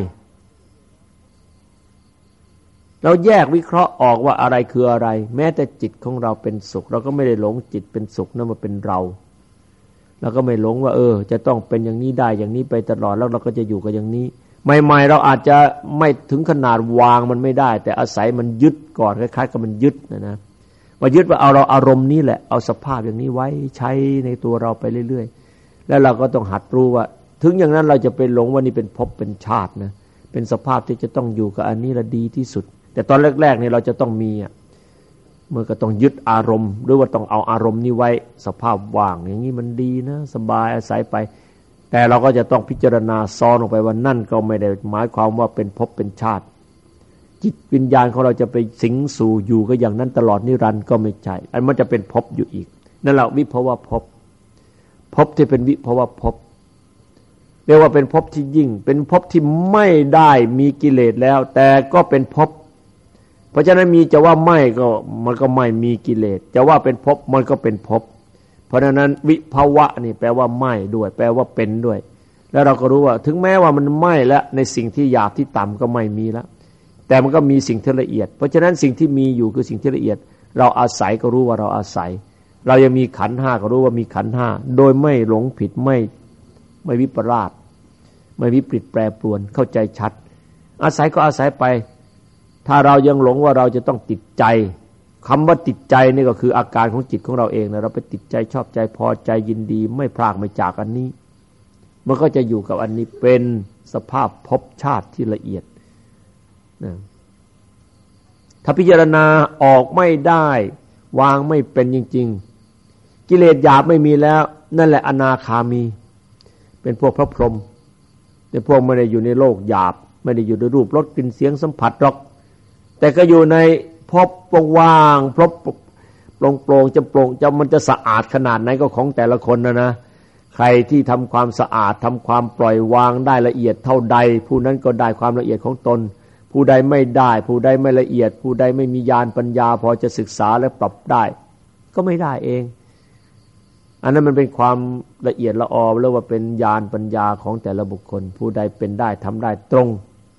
เราแยกวิเคราะห์ออกว่าอะไรคืออะไรแม้แต่จิตของเราเป็นสุขเราก็ไม่ได้หลงจิตเป็นสุขนั่นมันเป็นเราเราก็ไม่หลงว่าเออจะต้องเป็นอย่างนี้ได้อย่างนี้ไปตลอดแล้วเราก็จะอยู่กับอย่างนี้ใหม่ๆเราอาจจะไม่ถึงขนาดวางมันไม่ได้แต่อาศัยมันยึดก่อนคล้ายๆกับมันยึดนะนะว่ายึดว่าเอาเราอารมณ์นี้แหละเอาสภาพอย่างนี้ไว้ใช้ในตัวเราไปเรื่อยๆแล้วเราก็ต้องหัดรู้ว่าถึงอย่างนั้นเราจะไปหลงว่านี่เป็นภพเป็นชาตินะเป็นสภาพที่จะต้องอยู่กับอันนี้ละดีที่สุดแต่ตอนแรกๆนี่เราจะต้องมีอ่ะเมื่อก็ต้องยึดอารมณ์หรือว่าต้องเอาอารมณ์นี้ไว้สภาพว่างอย่างนี้มันดีนะสบายอาศัยไปแต่เราก็จะต้องพิจารณาซ้อนออกไปว่านั่นก็ไม่ได้หมายความว่าเป็นภพเป็นชาติจิตวิญญาณของเราจะไปสิงสู่อยู่ก็อย่างนั้นตลอดนิรันดร์ก็ไม่ใช่อันมันจะเป็นภพอยู่อีกนั่นแหละวิภวภพภพที่เป็นวิภวภพเรียกว่าเป็นภพที่ยิ่งเป็นภพที่ไม่ได้มีกิเลสแล้วแต่ก็เป็นภพเพราะฉะนั้นมีจะว่าไม่ก็มันก็ไม่มีกิเลสจะว่าเป็นภพมันก็เป็นภพเพราะฉะนั้นวิภวะนี่แปลว่าไม่ด้วยแปลว่าเป็นด้วยแล้วเราก็รู้ว่าถึงแม้ว่ามันไม่แล้วในสิ่งที่หยาบที่ต่ำก็ไม่มีแล้วแต่มันก็มีสิ่งที่ละเอียดเพราะฉะนั้นสิ่งที่มีอยู่คือสิ่งที่ละเอียดเราอาศัยก็รู้ว่าเราอาศัยเรายังมีขันธ์ห้าก็รู้ว่ามีขันธ์ห้าโดยไม่หลงผิดไม่ไม่วิปลาสไม่วิปริตแปรปรวนเข้าใจชัดอาศัยก็อาศัยไปถ้าเรายังหลงว่าเราจะต้องติดใจคำว่าติดใจนี่ก็คืออาการของจิตของเราเองนะเราไปติดใจชอบใจพอใจยินดีไม่พลากไม่จากอันนี้มันก็จะอยู่กับอันนี้เป็นสภาพภพชาติที่ละเอียดนะถ้าพิจารณาออกไม่ได้วางไม่เป็นจริงๆกิเลสหยาบไม่มีแล้วนั่นแหละอนาคามีเป็นพวกพระพรหมแต่พวกไม่ได้อยู่ในโลกหยาบไม่ได้อยู่ในรูปรสกลิ่นเสียงสัมผัสหรอกแต่ก็อยู่ในภพว่างๆภพโปร่งๆจะโปร่งจะมันจะสะอาดขนาดไหนก็ของแต่ละคนนะนะใครที่ทำความสะอาดทำความปล่อยวางได้ละเอียดเท่าใดผู้นั้นก็ได้ความละเอียดของตนผู้ใดไม่ได้ผู้ใดไม่ละเอียดผู้ใดไม่มีญาณปัญญาพอจะศึกษาและปรับได้ก็ไม่ได้เองอันนั้นมันเป็นความละเอียดละออเรียกว่าเป็นญาณปัญญาของแต่ละบุคคลผู้ใดเป็นได้ทำได้ตรง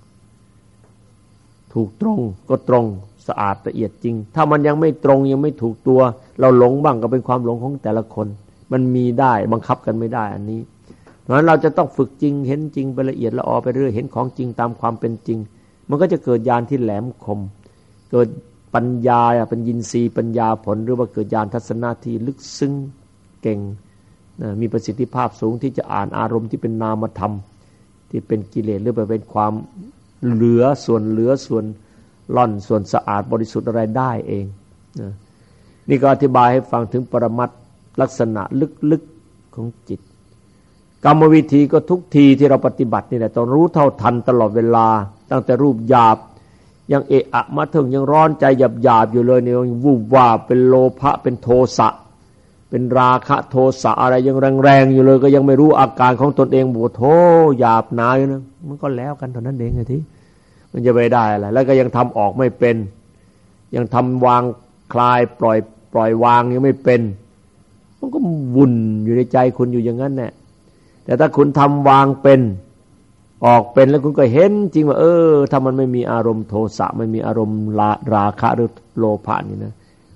ถูกตรงก็ตรงสะอาดละเอียดจริงถ้ามันยังไม่ตรงยังไม่ถูกตัวเราหลงบ้างก็เป็นความหลงของแต่ละคนมันมีได้บังคับกันไม่ได้อันนี้เพราะฉะนั้นเราจะต้องฝึกจริงเห็นจริงไปละเอียดละออไปเรื่อยเห็นของจริงตามความเป็นจริงมันก็จะเกิดญาณที่แหลมคมเกิดปัญญาเป็นยินทรีย์ปัญญาผลหรือว่าเกิดญาณทัศนะที่ลึกซึ้งเก่งนะมีประสิทธิภาพสูงที่จะอ่านอารมณ์ที่เป็นนามธรรมที่เป็นกิเลสหรือไปเป็นความเหลือส่วนเหลือส่วนล่อนส่วนสะอาดบริสุทธิ์อะไรได้เองนะนี่ก็อธิบายให้ฟังถึงปรมัตถ์ลักษณะลึกๆของจิตกรรมวิธีก็ทุกทีที่เราปฏิบัตินี่แหละต้องรู้เท่าทันตลอดเวลาตั้งแต่รูปหยาบยังเอะอะมาถึงยังร้อนใจหยาบๆอยู่เลยเนี่ยวูบวาบเป็นโลภะเป็นโทสะเป็นราคะโทสะอะไรยังแรงๆอยู่เลยก็ยังไม่รู้อาการของตนเองบ่โธ่หยาบหนาอยู่นะมันก็แล้วกันเท่านั้นเองไงที่มันจะไปได้อะไรแล้วก็ยังทำออกไม่เป็นยังทำวางคลายปล่อยปล่อยวางยังไม่เป็นมันก็วุ่นอยู่ในใจคุณอยู่อย่างนั้นแหละแต่ถ้าคุณทำวางเป็นออกเป็นแล้วคุณก็เห็นจริงว่าเออถ้ามันไม่มีอารมณ์โทสะไม่มีอารมณ์ราคะหรือโลภะนี่นะ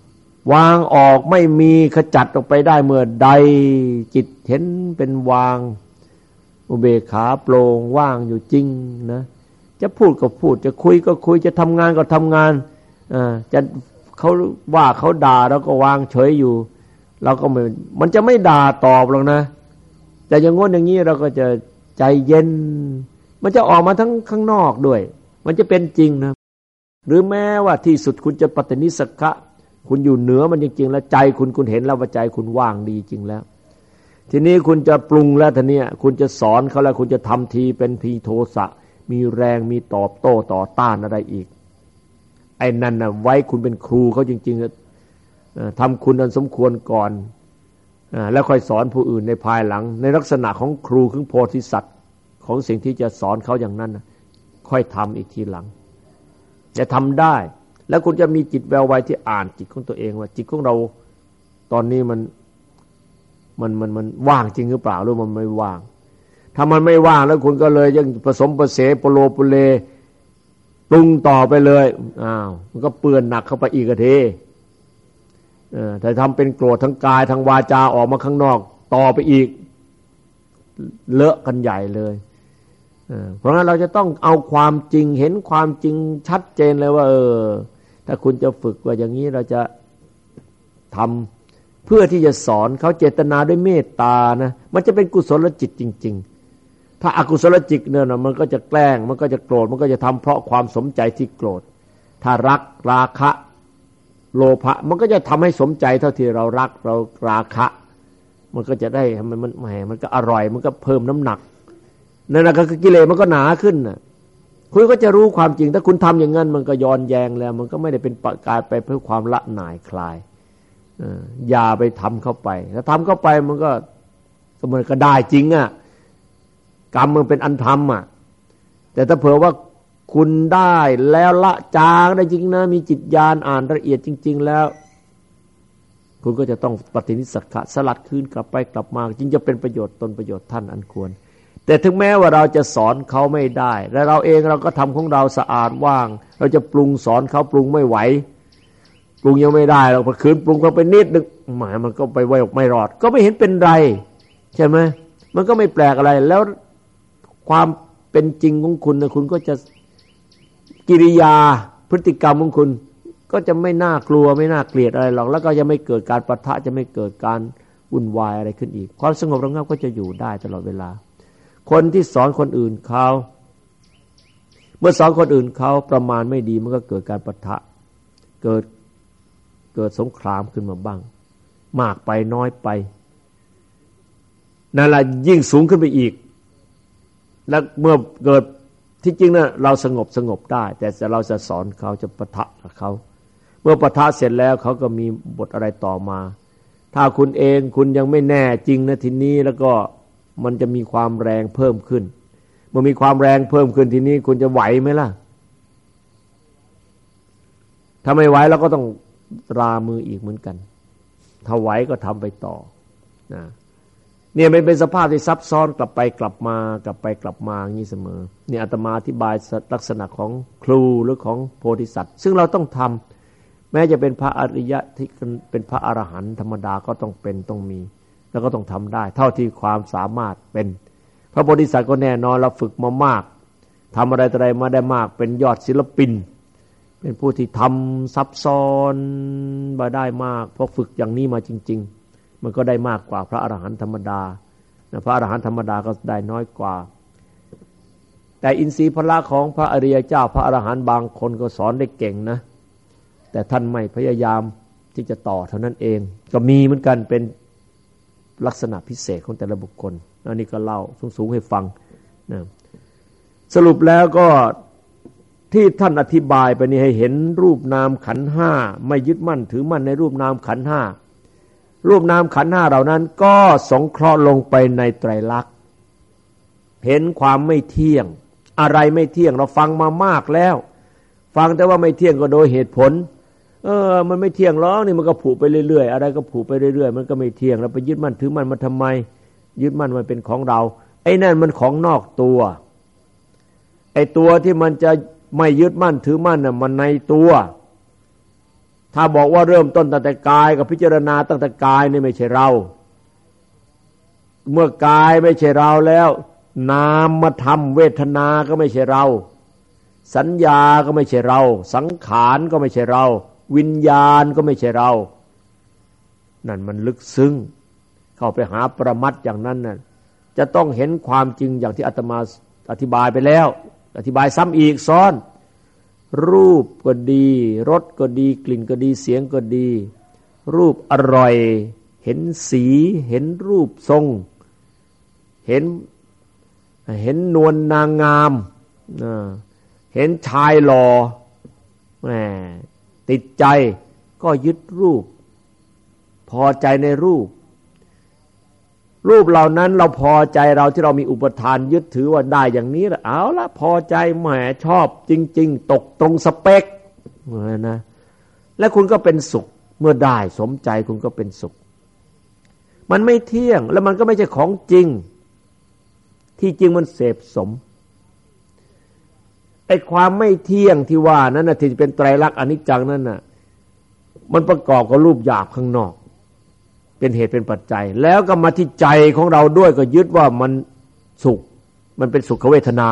วางออกไม่มีขจัดออกไปได้เมื่อใดจิตเห็นเป็นวางอุเบกขาโปร่งว่างอยู่จริงนะจะพูดก็พูดจะคุยก็คุยจะทำงานก็ทำงานอ่าจะเขาว่าเขาด่าเราก็วางเฉยอยู่เราก็ไม่มันจะไม่ด่าตอบหรอกนะแต่อย่างง้นอย่างนี้เราก็จะใจเย็นมันจะออกมาทั้งข้างนอกด้วยมันจะเป็นจริงนะหรือแม้ว่าที่สุดคุณจะปฏินิสกะคุณอยู่เหนือมันจริงๆแล้วใจคุณคุณเห็นแล้วว่าใจคุณว่างดีจริงแล้วทีนี้คุณจะปรุงแล้วทีนี้คุณจะสอนเขาแล้วคุณจะทำทีเป็นทีโทสะมีแรงมีตอบโต้ต่อต้านอะไรอีกไอ้นั่นน่ะไว้คุณเป็นครูเขาจริงๆทำคุณอันสมควรก่อนแล้วค่อยสอนผู้อื่นในภายหลังในลักษณะของครูของโพธิสัตว์ของสิ่งที่จะสอนเขาอย่างนั้นค่อยทำอีกทีหลังจะทำได้แล้วคุณจะมีจิตแววไวที่อ่านจิตของตัวเองว่าจิตของเราตอนนี้มันมันมันมันว่างจริงหรือเปล่าหรือมันไม่ว่างถ้ามันไม่ว่างแล้วคุณก็เลยยังผสมประเสปโลปุเลปรุงต่อไปเลยอ้าวมันก็เปื้อนหนักเข้าไปอีกทีเออแต่ทำเป็นโกรธทั้งกายทั้งวาจาออกมาข้างนอกต่อไปอีกเลอะกันใหญ่เลยเพราะงั้นเราจะต้องเอาความจริงเห็นความจริงชัดเจนเลยว่าเออถ้าคุณจะฝึกว่าอย่างนี้เราจะทำเพื่อที่จะสอนเขาเจตนาด้วยเมตตานะมันจะเป็นกุศลจิตจริงๆถ้าอกุศลจิตเนี่ยนะมันก็จะแกล้งมันก็จะโกรธมันก็จะทำเพราะความสมใจที่โกรธถ้ารักราคะโลภะมันก็จะทำให้สมใจเท่าที่เรารักเราราคะมันก็จะได้ทำไมมันแหมมันก็อร่อยมันก็เพิ่มน้ำหนักนั่นแหละก็กิเลสมันก็หนาขึ้นน่ะคุณก็จะรู้ความจริงถ้าคุณทำอย่างนั้นมันก็ย้อนแยงแล้วมันก็ไม่ได้เป็นประกายไปเพื่อความละหน่ายคลายอย่าไปทำเข้าไปถ้าทำเข้าไปมันก็มันก็ได้จริงอ่ะกรรมมันเป็นอันทำอ่ะแต่ถ้าเผื่อว่าคุณได้แล้วละจางได้จริงนะมีจิตญาณอ่านละเอียดจริงๆแล้วคุณก็จะต้องปฏินิสขะสลัดคืนกลับไปกลับมาจึงจะเป็นประโยชน์ตนประโยชน์ท่านอันควรแต่ถึงแม้ว่าเราจะสอนเขาไม่ได้และเราเองเราก็ทำของเราสะอาดว่างเราจะปรุงสอนเขาปรุงไม่ไหวปรุงยังไม่ได้เราพอคืนปรุงเขาไปนิดนึงหมายมันก็ไปไว้ออกไม่รอดก็ไม่เห็นเป็นไรใช่ไหมมันก็ไม่แปลกอะไรแล้วความเป็นจริงของคุณนะคุณก็จะกิริยาพฤติกรรมของคุณก็จะไม่น่ากลัวไม่น่าเกลียดอะไรหรอกแล้วก็จะไม่เกิดการปะทะจะไม่เกิดการวุ่นวายอะไรขึ้นอีกความสงบระงับก็จะอยู่ได้ตลอดเวลาคนที่สอนคนอื่นเขาเมื่อสอนคนอื่นเขาประมาณไม่ดีมันก็เกิดการปะทะเกิดเกิดสงครามขึ้นมาบ้างมากไปน้อยไปนั่นแหละยิ่งสูงขึ้นไปอีกแล้วเมื่อเกิดที่จริงนะเราสงบสงบได้แต่เราจะสอนเขาจะปะทะกับเขาเมื่อปะทะเสร็จแล้วเขาก็มีบทอะไรต่อมาถ้าคุณเองคุณยังไม่แน่จริงนะทีนี้แล้วก็มันจะมีความแรงเพิ่มขึ้นเมื่อมีความแรงเพิ่มขึ้นทีนี้คุณจะไหวไหมล่ะถ้าไม่ไหวเราก็ต้องรามืออีกเหมือนกันถ้าไหวก็ทำไปต่อนะเนี่ยมันเป็นสภาพที่ซับซ้อนกลับไปกลับมากลับไปกลับมาอย่างนี้เสมอเนี่ยอาตมาอธิบายลักษณะของครูหรือของโพธิสัตว์ซึ่งเราต้องทำแม้จะเป็นพระอริยะที่เป็นพระอรหันต์ธรรมดาก็ต้องเป็นต้องมีแล้วก็ต้องทำได้เท่าที่ความสามารถเป็นพระโพธิสัตว์ก็แน่นอนเราฝึกมามากทำอะไรต่ออะไรมาได้มากเป็นยอดศิลปินเป็นผู้ที่ทำซับซ้อนมาได้มากเพราะฝึกอย่างนี้มาจริงๆมันก็ได้มากกว่าพระอรหันต์ธรรมดาพระอรหันต์ธรรมดาก็ได้น้อยกว่าแต่อินทรีย์พละของพระอริยเจ้าพระอรหันต์บางคนก็สอนได้เก่งนะแต่ท่านไม่พยายามที่จะต่อเท่านั้นเองก็มีเหมือนกันเป็นลักษณะพิเศษของแต่ละบุคคลอันนี้ก็เล่าสูงๆให้ฟังนะสรุปแล้วก็ที่ท่านอธิบายไปนี่ให้เห็นรูปนามขันธ์ห้าไม่ยึดมั่นถือมั่นในรูปนามขันธ์ห้ารูปนามขันธ์ห้าเหล่านั้นก็สงเคราะห์ลงไปในไตรลักษณ์เห็นความไม่เที่ยงอะไรไม่เที่ยงเราฟังมามากแล้วฟังแต่ว่าไม่เที่ยงก็โดยเหตุผลเออมันไม่เที่ยงหรอกนี่มันก็ผุไปเรื่อยๆอะไรก็ผุไปเรื่อยๆมันก็ไม่เที่ยงเราไปยึดมั่นถือมั่นมันทำไมยึดมั่นมันเป็นของเราไอ้นั่นมันของนอกตัวไอ้ตัวที่มันจะไม่ยึดมั่นถือมั่นน่ะมันในตัวถ้าบอกว่าเริ่มต้นตั้งแต่กายกับพิจารณาตั้งแต่กายนี่ไม่ใช่เราเมื่อกายไม่ใช่เราแล้วนามธรรมเวทนาก็ไม่ใช่เราสัญญาก็ไม่ใช่เราสังขารก็ไม่ใช่เราวิญญาณก็ไม่ใช่เรานั่นมันลึกซึ้งเข้าไปหาปรมัตถ์อย่างนั้นน่ะจะต้องเห็นความจริงอย่างที่อาตมาอธิบายไปแล้วอธิบายซ้ำอีกซ้อนรูปก็ดีรสก็ดีกลิ่นก็ดีเสียงก็ดีรูปอร่อยเห็นสีเห็นรูปทรงเห็นเห็นนวลนางงามเห็นชายหล่อแหมติดใจก็ยึดรูปพอใจในรูปรูปเหล่านั้นเราพอใจเราที่เรามีอุปทานยึดถือว่าได้อย่างนี้ละเอาละพอใจแหมชอบจริงๆตกตรงสเปคนะและคุณก็เป็นสุขเมื่อได้สมใจคุณก็เป็นสุขมันไม่เที่ยงแล้วมันก็ไม่ใช่ของจริงที่จริงมันเสพสมไอ้ความไม่เที่ยงที่ว่านั้นน่ะที่เป็นไตรลักษณ์อนิจจังนั่นน่ะมันประกอบกับรูปหยาบข้างนอกเป็นเหตุเป็นปัจจัยแล้วก็มาที่ใจของเราด้วยก็ยึดว่ามันสุขมันเป็นสุขเวทนา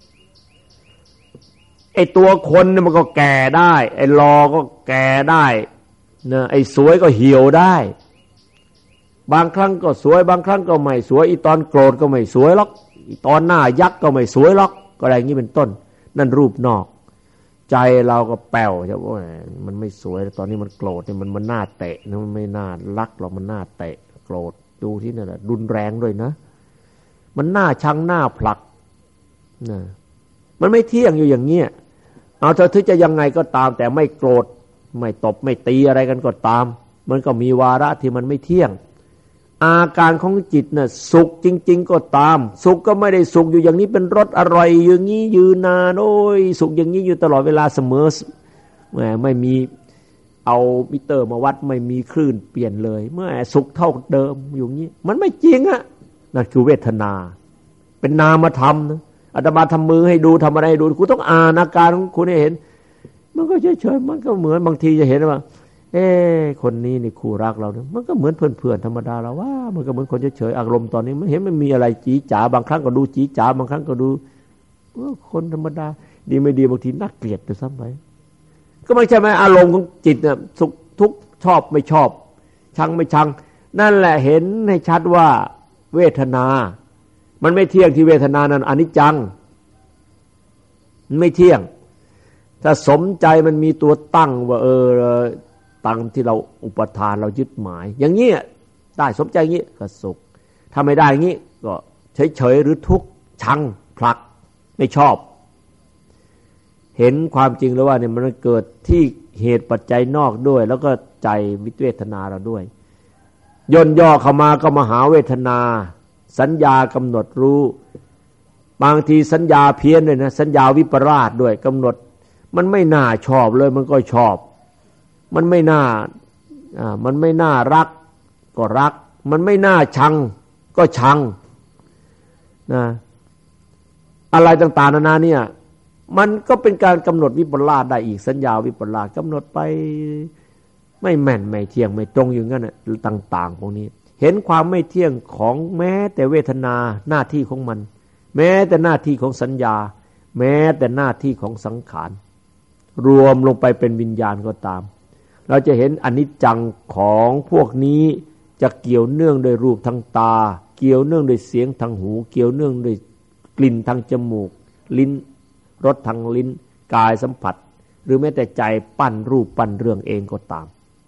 ไอ้ตัวคนเนี่ยมันก็แก่ได้ไอ้รอก็แก่ได้นะไอ้สวยก็เหี่ยวได้บางครั้งก็สวยบางครั้งก็ไม่สวยอีตอนโกรธก็ไม่สวยหรอกอีตอนหน้ายักษ์ก็ไม่สวยหรอกก็อะไรอย่างนี้เป็นต้นนั่นรูปนอกใจเราก็แป้วใช่ไหมมันไม่สวยตอนนี้มันโกรธเนี่ยมันมันน่าเตะนะมันไม่น่ารักหรอกมันน่าเตะโกรธดูที่นั่นแหละรุนแรงด้วยนะมันน่าชังน่าผลักนะมันไม่เที่ยงอยู่อย่างเงี้ยเอาเธอถึงจะยังไงก็ตามแต่ไม่โกรธไม่ตบไม่ตีอะไรกันก็ตามมันก็มีวาระที่มันไม่เที่ยงอาการของจิตน่ะสุขจริงๆก็ตามสุขก็ไม่ได้สุขอยู่อย่างนี้เป็นรสอร่อยอย่างนี้ยืนนานโอ้ยสุขอย่างนี้อยู่ตลอดเวลาเสมอแหมไม่มีเอามิเตอร์มาวัดไม่มีคลื่นเปลี่ยนเลยเมื่อสุขเท่าเดิมอยู่งี้มันไม่จริงอ่ะนั่นคือเวทนาเป็นนามธรรมนะอาตมาทำมือให้ดูทำอะไรให้ดูคุณต้องอ่านอาการของคุณให้เห็นมันก็เฉยๆมันก็เหมือนบางทีจะเห็นว่าเอ้คนนี้นี่คู่รักเราเนี่ยมันก็เหมือนเพื่อนๆธรรมดาเราว่ามันก็เหมือนคนเฉยๆอารมณ์ตอนนี้มันเห็นมันมีอะไรจี๋จ๋าบางครั้งก็ดูจี๋จ๋าบางครั้งก็ดูคนธรรมดาดีไม่ดีบางทีน่าเกลียดด้วยซ้ำไปก็ไม่ใช่ไหมอารมณ์ของจิตเนี่ยสุขทุกข์ชอบไม่ชอบชังไม่ชังนั่นแหละเห็นให้ชัดว่าเวทนามันไม่เที่ยงที่เวทนานั้นอนิจจังมันไม่เที่ยงถ้าสมใจมันมีตัวตั้งว่าเออตั้งที่เราอุปทานเรายึดหมายอย่างนี้ได้สมใจอย่างนี้ก็สุขถ้าไม่ได้อย่างนี้ก็เฉยๆหรือทุกข์ชังผลักไม่ชอบเห็นความจริงแล้วว่าเนี่ยมันเกิดที่เหตุปัจจัยนอกด้วยแล้วก็ใจวิเวทนาเราด้วยย่นย่อเข้ามาก็มาหาเวทนาสัญญากำหนดรู้บางทีสัญญาเพี้ยนด้วยนะสัญญาวิปราสด้วยกำหนดมันไม่น่าชอบเลยมันก็ชอบมันไม่น่าอ่ามันไม่น่ารักก็รักมันไม่น่าชังก็ชังนะอะไรต่างๆนานาเนี่ยมันก็เป็นการกำหนดวิปลาสได้อีกสัญญาวิปลาสกำหนดไปไม่แม่นไม่เที่ยงไม่ตรงอยู่งั้นน่ะต่างๆพวกนี้เห็นความไม่เที่ยงของแม้แต่เวทนาหน้าที่ของมันแม้แต่หน้าที่ของสัญญาแม้แต่หน้าที่ของสังขารรวมลงไปเป็นวิญญาณก็ตามเราจะเห็นอนิจจังของพวกนี้จะเกี่ยวเนื่องโดยรูปทางตาเกี่ยวเนื่องโดยเสียงทางหูเกี่ยวเนื่องโดยกลิ่นทางจมูกลิ้นรสทางลิ้นกายสัมผัสหรือแม้แต่ใจปั้นรูปปั้นเรื่องเองก็ตาม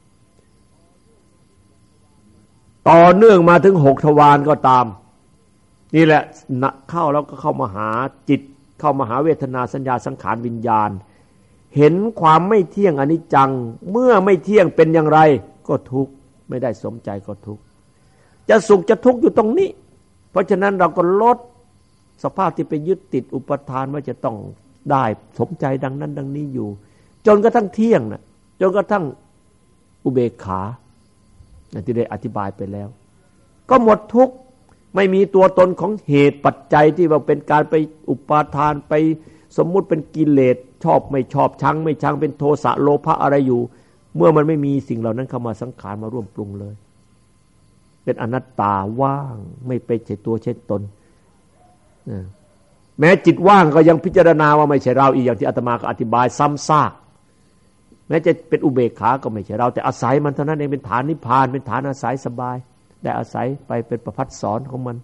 ต่อเนื่องมาถึงหกทวารก็ตามนี่แหละเข้าแล้วก็เข้ามาหาจิตเข้ามาหาเวทนาสัญญาสังขารวิญญาณเห็นความไม่เที่ยงอนิจจังเมื่อไม่เที่ยงเป็นอย่างไรก็ทุกข์ไม่ได้สมใจก็ทุกข์จะสุขจะทุกข์อยู่ตรงนี้เพราะฉะนั้นเราก็ลดสภาพที่ไปยึดติดอุปทานว่าจะต้องได้สมใจดังนั้นดังนี้อยู่จนกระทั่งเที่ยงนะจนกระทั่งอุเบกขาที่ได้อธิบายไปแล้วก็หมดทุกข์ไม่มีตัวตนของเหตุปัจจัยที่ว่าเป็นการไปอุปาทานไปสมมุติเป็นกิเลสชอบไม่ชอบชังไม่ชังเป็นโทสะโลภะอะไรอยู่เมื่อมันไม่มีสิ่งเหล่านั้นเข้ามาสังขารมาร่วมปรุงเลยเป็นอนัตตาว่างไม่เป็นใช่ตัวใช่ตนแม้จิตว่างก็ยังพิจารณาว่าไม่ใช่เราอีกอย่างที่อาตมาก็อธิบายซ้ำซากแม้จะเป็นอุเบกขาก็ไม่ใช่เราแต่อาศัยมันเท่านั้นเองเป็นฐานนิพพานเป็นฐานอาศัยสบายได้อาศัยไปเป็นประภัสสรของมัน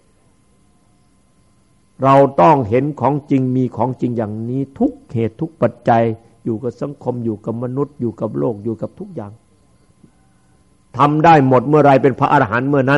เราต้องเห็นของจริงมีของจริงอย่างนี้ทุกเหตุทุกปัจจัยอยู่กับสังคมอยู่กับมนุษย์อยู่กับโลกอยู่กับทุกอย่างทำได้หมดเมื่อไรเป็นพระอรหันต์เมื่อนั้น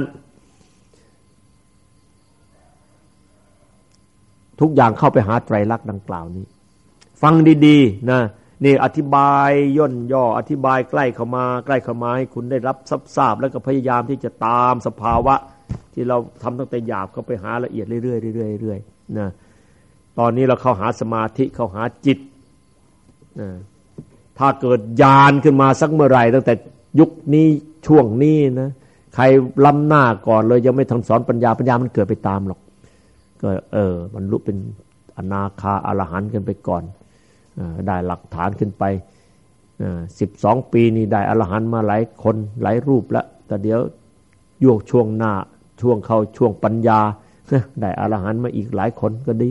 ทุกอย่างเข้าไปหาไตรลักษณ์ดังกล่าวนี้ฟังดีๆนะนี่อธิบายย่นย่ออธิบายใกล้เข้ามาใกล้เข้ามาให้คุณได้รับทราบแล้วก็พยายามที่จะตามสภาวะที่เราทำตั้งแต่หยาบเข้าไปหาละเอียดเรื่อยๆเรื่อยๆเรื่อยๆนะตอนนี้เราเข้าหาสมาธิเข้าหาจิตนะถ้าเกิดญาณขึ้นมาสักเมื่อไหร่ตั้งแต่ยุคนี้ช่วงนี้นะใครล้ำหน้าก่อนเลยยังไม่ทันสอนปัญญาปัญญามันเกิดไปตามหรอกก็เออมันรู้เป็นอนาคาอรหันต์กันไปก่อนได้หลักฐานขึ้นไปสิบสองปีนี่ได้อรหันต์มาหลายคนหลายรูปแล้วแต่เดี๋ยวโยกช่วงหน้าช่วงเข้าช่วงปัญญาได้อรหันต์มาอีกหลายคนก็ดี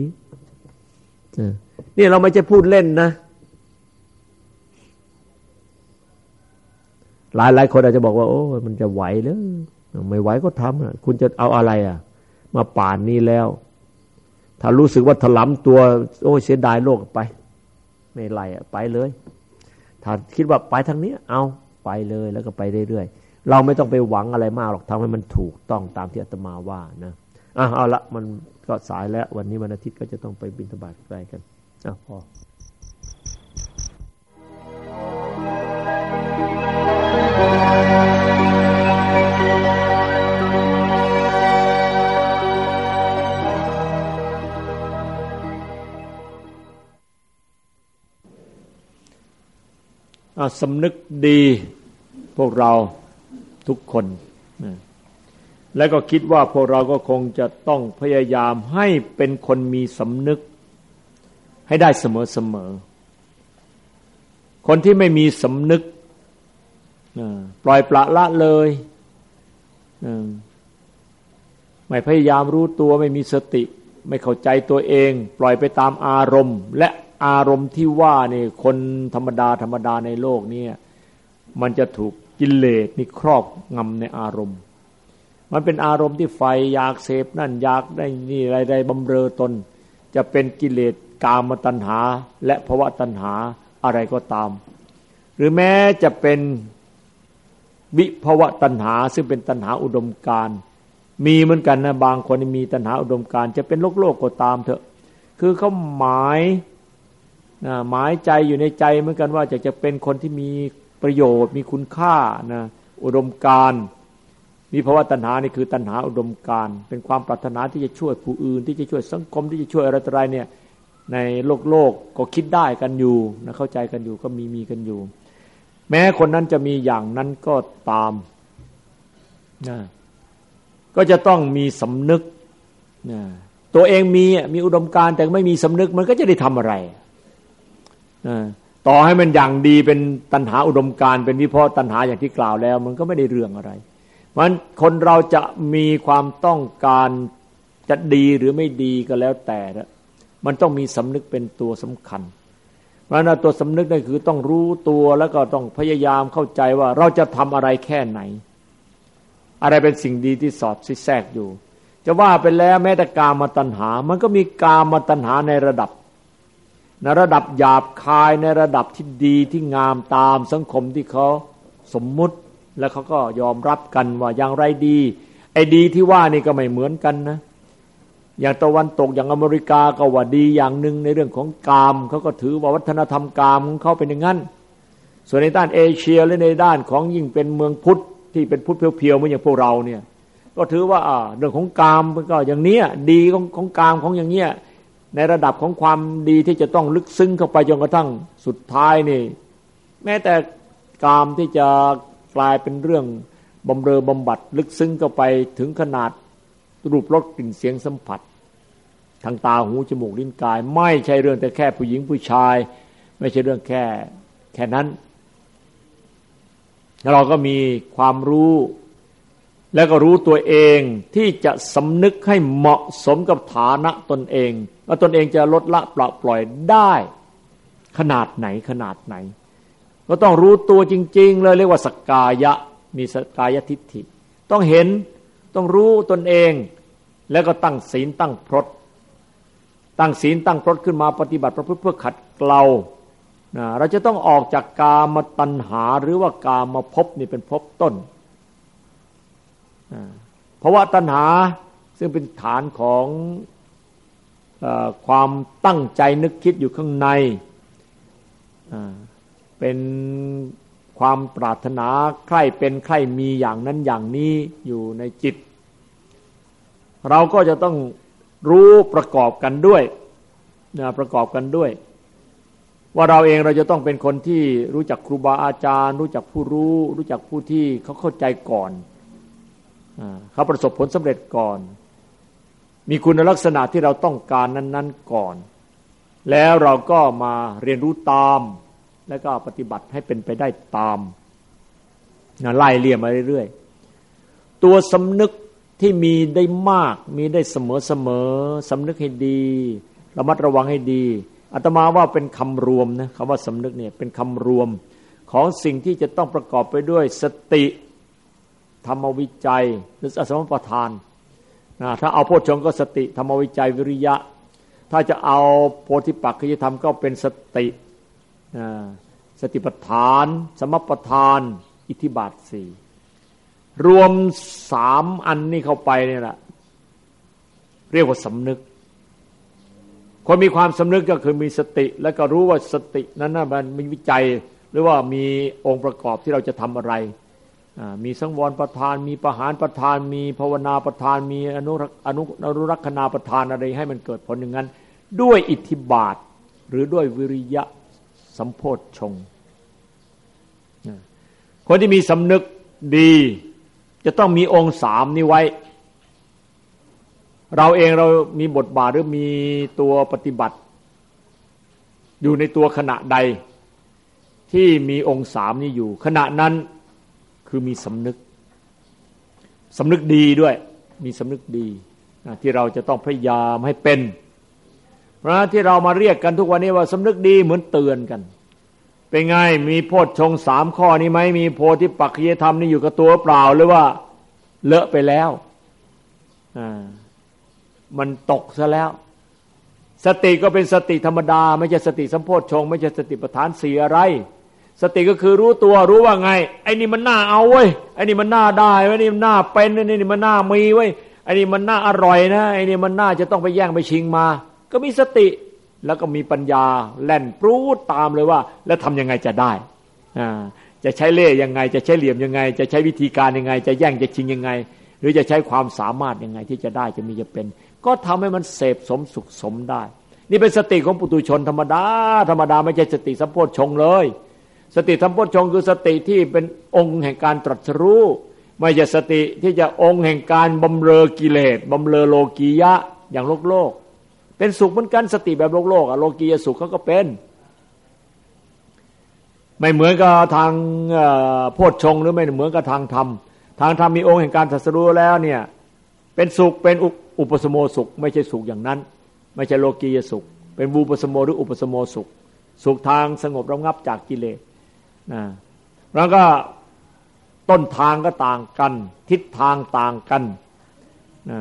นี่เราไม่ใช่พูดเล่นนะหลายหลายคนอาจจะบอกว่าโอ้มันจะไหวหรือไม่ไหวก็ทำคุณจะเอาอะไรอ่ะมาป่านนี้แล้วถ้ารู้สึกว่าถลำตัวโอ้เสียดายโลกไปไม่ไล่อ่ะไปเลยถ้าคิดว่าไปทางนี้เอาไปเลยแล้วก็ไปเรื่อยๆเราไม่ต้องไปหวังอะไรมากหรอกทำให้มันถูกต้องตามที่อาตมาว่านะอ่ะเอาละมันก็สายแล้ววันนี้วันอาทิตย์ก็จะต้องไปบิณฑบาตไกลกันอ่ะพอสำนึกดีพวกเราทุกคนและก็คิดว่าพวกเราก็คงจะต้องพยายามให้เป็นคนมีสำนึกให้ได้เสมอๆคนที่ไม่มีสำนึกปล่อยปละละเลยไม่พยายามรู้ตัวไม่มีสติไม่เข้าใจตัวเองปล่อยไปตามอารมณ์และอารมณ์ที่ว่านี่คนธรรมดาธรรมดาในโลกนี้มันจะถูกกิเลสนี่ครอบงำในอารมณ์มันเป็นอารมณ์ที่ไฟอยากเสพนั่นอยากได้นี่อะไรๆบำเรอตนจะเป็นกิเลสกามตัณหาและภวตัณหาอะไรก็ตามหรือแม้จะเป็นวิภวตัณหาซึ่งเป็นตัณหาอุดมการณ์มีเหมือนกันนะบางคนมีตัณหาอุดมการณ์จะเป็นโลกโลกก็ตามเถอะคือเขาหมายนะหมายใจอยู่ในใจเหมือนกันว่าจะจะเป็นคนที่มีประโยชน์มีคุณค่านะอุดมการณ์มีภาวะตัณหานี่คือตัณหาอุดมการณ์เป็นความปรารถนาที่จะช่วยผู้อื่นที่จะช่วยสังคมที่จะช่วยอะไรต่ออะไรเนี่ยในโลกโลกก็คิดได้กันอยู่นะเข้าใจกันอยู่ก็มีมีกันอยู่แม้คนนั้นจะมีอย่างนั้นก็ตามนะก็จะต้องมีสำนึกนะตัวเองมีมีอุดมการณ์แต่ไม่มีสำนึกมันก็จะได้ทำอะไรต่อให้มันอย่างดีเป็นตัณหาอุดมการณ์เป็นวิภวตัณหาอย่างที่กล่าวแล้วมันก็ไม่ได้เรื่องอะไรเพราะฉะนั้นคนเราจะมีความต้องการจะดีหรือไม่ดีก็แล้วแต่มันต้องมีสำนึกเป็นตัวสำคัญเพราะฉะนั้นตัวสำนึกนั่นคือต้องรู้ตัวแล้วก็ต้องพยายามเข้าใจว่าเราจะทำอะไรแค่ไหนอะไรเป็นสิ่งดีที่สอดแทรกอยู่จะว่าไปแล้วแม้แต่กามตัณหามันก็มีกามตัณหาในระดับในระดับหยาบคายในระดับที่ดีที่งามตามสังคมที่เขาสมมุติแล้วเขาก็ยอมรับกันว่าอย่างไรดีไอ้ดีที่ว่านี่ก็ไม่เหมือนกันนะอย่างตะวันตกอย่างอเมริกาก็ว่าดีอย่างหนึ่งในเรื่องของกามเขาก็ถือว่าวัฒนธรรมกามของเขาเป็นอย่างนั้นส่วนในด้านเอเชียและในด้านของยิ่งเป็นเมืองพุทธที่เป็นพุทธเพียวๆเหมือนอย่างพวกเราเนี่ยก็ถือว่าอ่าเรื่องของกามก็อย่างเนี้ยดีของของกามของอย่างเนี้ยในระดับของความดีที่จะต้องลึกซึ้งเข้าไปจนกระทั่งสุดท้ายนี่แม้แต่กามที่จะกลายเป็นเรื่องบำเรอบำบัดลึกซึ้งเข้าไปถึงขนาดรูปรสกลิ่นเสียงสัมผัสทางตาหูจมูกลิ้นกายไม่ใช่เรื่องแต่แค่ผู้หญิงผู้ชายไม่ใช่เรื่องแค่แค่นั้นเราก็มีความรู้แล้วก็รู้ตัวเองที่จะสำนึกให้เหมาะสมกับฐานะตนเองว่าตนเองจะลดละปล่อยปล่อยได้ขนาดไหนขนาดไหนก็ต้องรู้ตัวจริงๆเลยเรียกว่าสักกายะมีสักกายทิฏฐิต้องเห็นต้องรู้ตนเองแล้วก็ตั้งศีลตั้งพรตตั้งศีลตั้งพรตขึ้นมาปฏิบัติประพฤติเพื่อขัดเกลาเราจะต้องออกจากกามตัณหาหรือว่ากามภพนี่เป็นภพต้นเพราะว่าตัณหาซึ่งเป็นฐานของเอ่อความตั้งใจนึกคิดอยู่ข้างในเป็นความปรารถนาใคร่เป็นใคร่มีอย่างนั้นอย่างนี้อยู่ในจิตเราก็จะต้องรู้ประกอบกันด้วยนะประกอบกันด้วยว่าเราเองเราจะต้องเป็นคนที่รู้จักครูบาอาจารย์รู้จักผู้รู้รู้จักผู้ที่เขาเข้าใจก่อนเขาประสบผลสำเร็จก่อนมีคุณลักษณะที่เราต้องการนั้นๆก่อนแล้วเราก็มาเรียนรู้ตามแล้วก็ปฏิบัติให้เป็นไปได้ตามไล่เลี่ยมาเรื่อยๆตัวสำนึกที่มีได้มากมีได้เสมอๆสำนึกให้ดีระมัดระวังให้ดีอาตมาว่าเป็นคำรวมนะคำว่าสำนึกเนี่ยเป็นคำรวมของสิ่งที่จะต้องประกอบไปด้วยสติธรรมวิจัยหรือสมปทานนะถ้าเอาโพชฌงค์ก็สติธรรมวิจัยวิริยะถ้าจะเอาโพธิปักขิยธรรมก็เป็นสติสติปัฏฐานสมปทานอิทธิบาทสี่รวมสามอันนี้เข้าไปเนี่ยแหละเรียกว่าสำนึกคนมีความสำนึกก็คือมีสติแล้วก็รู้ว่าสตินั้นนะมันมีวิจัยหรือว่ามีองค์ประกอบที่เราจะทำอะไรมีสังวรประทานมีประหารประทานมีภาวนาประทานมีอนุรักษ์อนุอนุรักษณาประทานอะไรให้มันเกิดผลอย่างนั้นด้วยอิทธิบาทหรือด้วยวิริยะสัมโพชฌงค์คนที่มีสำนึกดีจะต้องมีองค์สามนี้ไว้เราเองเรามีบทบาทหรือมีตัวปฏิบัติอยู่ในตัวขณะใดที่มีองค์สามนี้อยู่ขณะนั้นคือมีสำนึกสำนึกดีด้วยมีสำนึกดีที่เราจะต้องพยายามให้เป็นเพราะที่เรามาเรียกกันทุกวันนี้ว่าสำนึกดีเหมือนเตือนกันเป็นไงมีโพชฌงค์สามข้อนี้ไหมมีโพธิปักขิยธรรมนี่อยู่กับตัวเปล่าหรือว่าเลอะไปแล้วอ่ามันตกซะแล้วสติก็เป็นสติธรรมดาไม่ใช่สติสัมโพชฌงค์ไม่ใช่สติปัฏฐานสี่อะไรสติก็คือรู้ตัวรู้ว่าไงไอ้นี่มันน่าเอาเว้ยไอ้นี่มันน่าได้เว้ยนี่มันน่าเป็นไอ้นี่มันน่ามีเว้ยไอ้นี่มันน่าอร่อยนะไอ้นี่มันน่าจะต้องไปแย่งไปชิงมาก็มีสติแล้วก็มีปัญญาแล่นปรูดตามเลยว่าแล้วทำยังไงจะได้อ่าจะใช้เล่ห์ยังไงจะใช้เหลี่ยมยังไงจะใช้วิธีการยังไงจะแย่งจะชิงยังไงหรือจะใช้ความสามารถยังไงที่จะได้จะมีจะเป็นก็ทำให้มันเสพสมสุขสมได้นี่เป็นสติของปุถุชนธรรมดาธรรมดาไม่ใช่สติสัมโพชฌงค์เลยสติสัมโพชฌงค์คือสติที่เป็นองค์แห่งการตรัสรู้ไม่ใช่สติที่จะองค์แห่งการบำเรอกิเลสบำเรอโลกียะอย่างโลกโลกเป็นสุขเหมือนกันสติแบบโลกโลกอะโลกียสุขเขาก็เป็นไม่เหมือนกับทางโพชฌงค์หรือไม่เหมือนกับทางธรรมทางธรรมมีองค์แห่งการตรัสรู้แล้วเนี่ยเป็นสุขเป็นอุปสมโมสุขไม่ใช่สุขอย่างนั้นไม่ใช่โลกียสุขเป็นวูปสมโมหรืออุปสมโมสุขสุขทางสงบระงับจากกิเลสนะแล้วก็ต้นทางก็ต่างกันทิศทางต่างกันนะ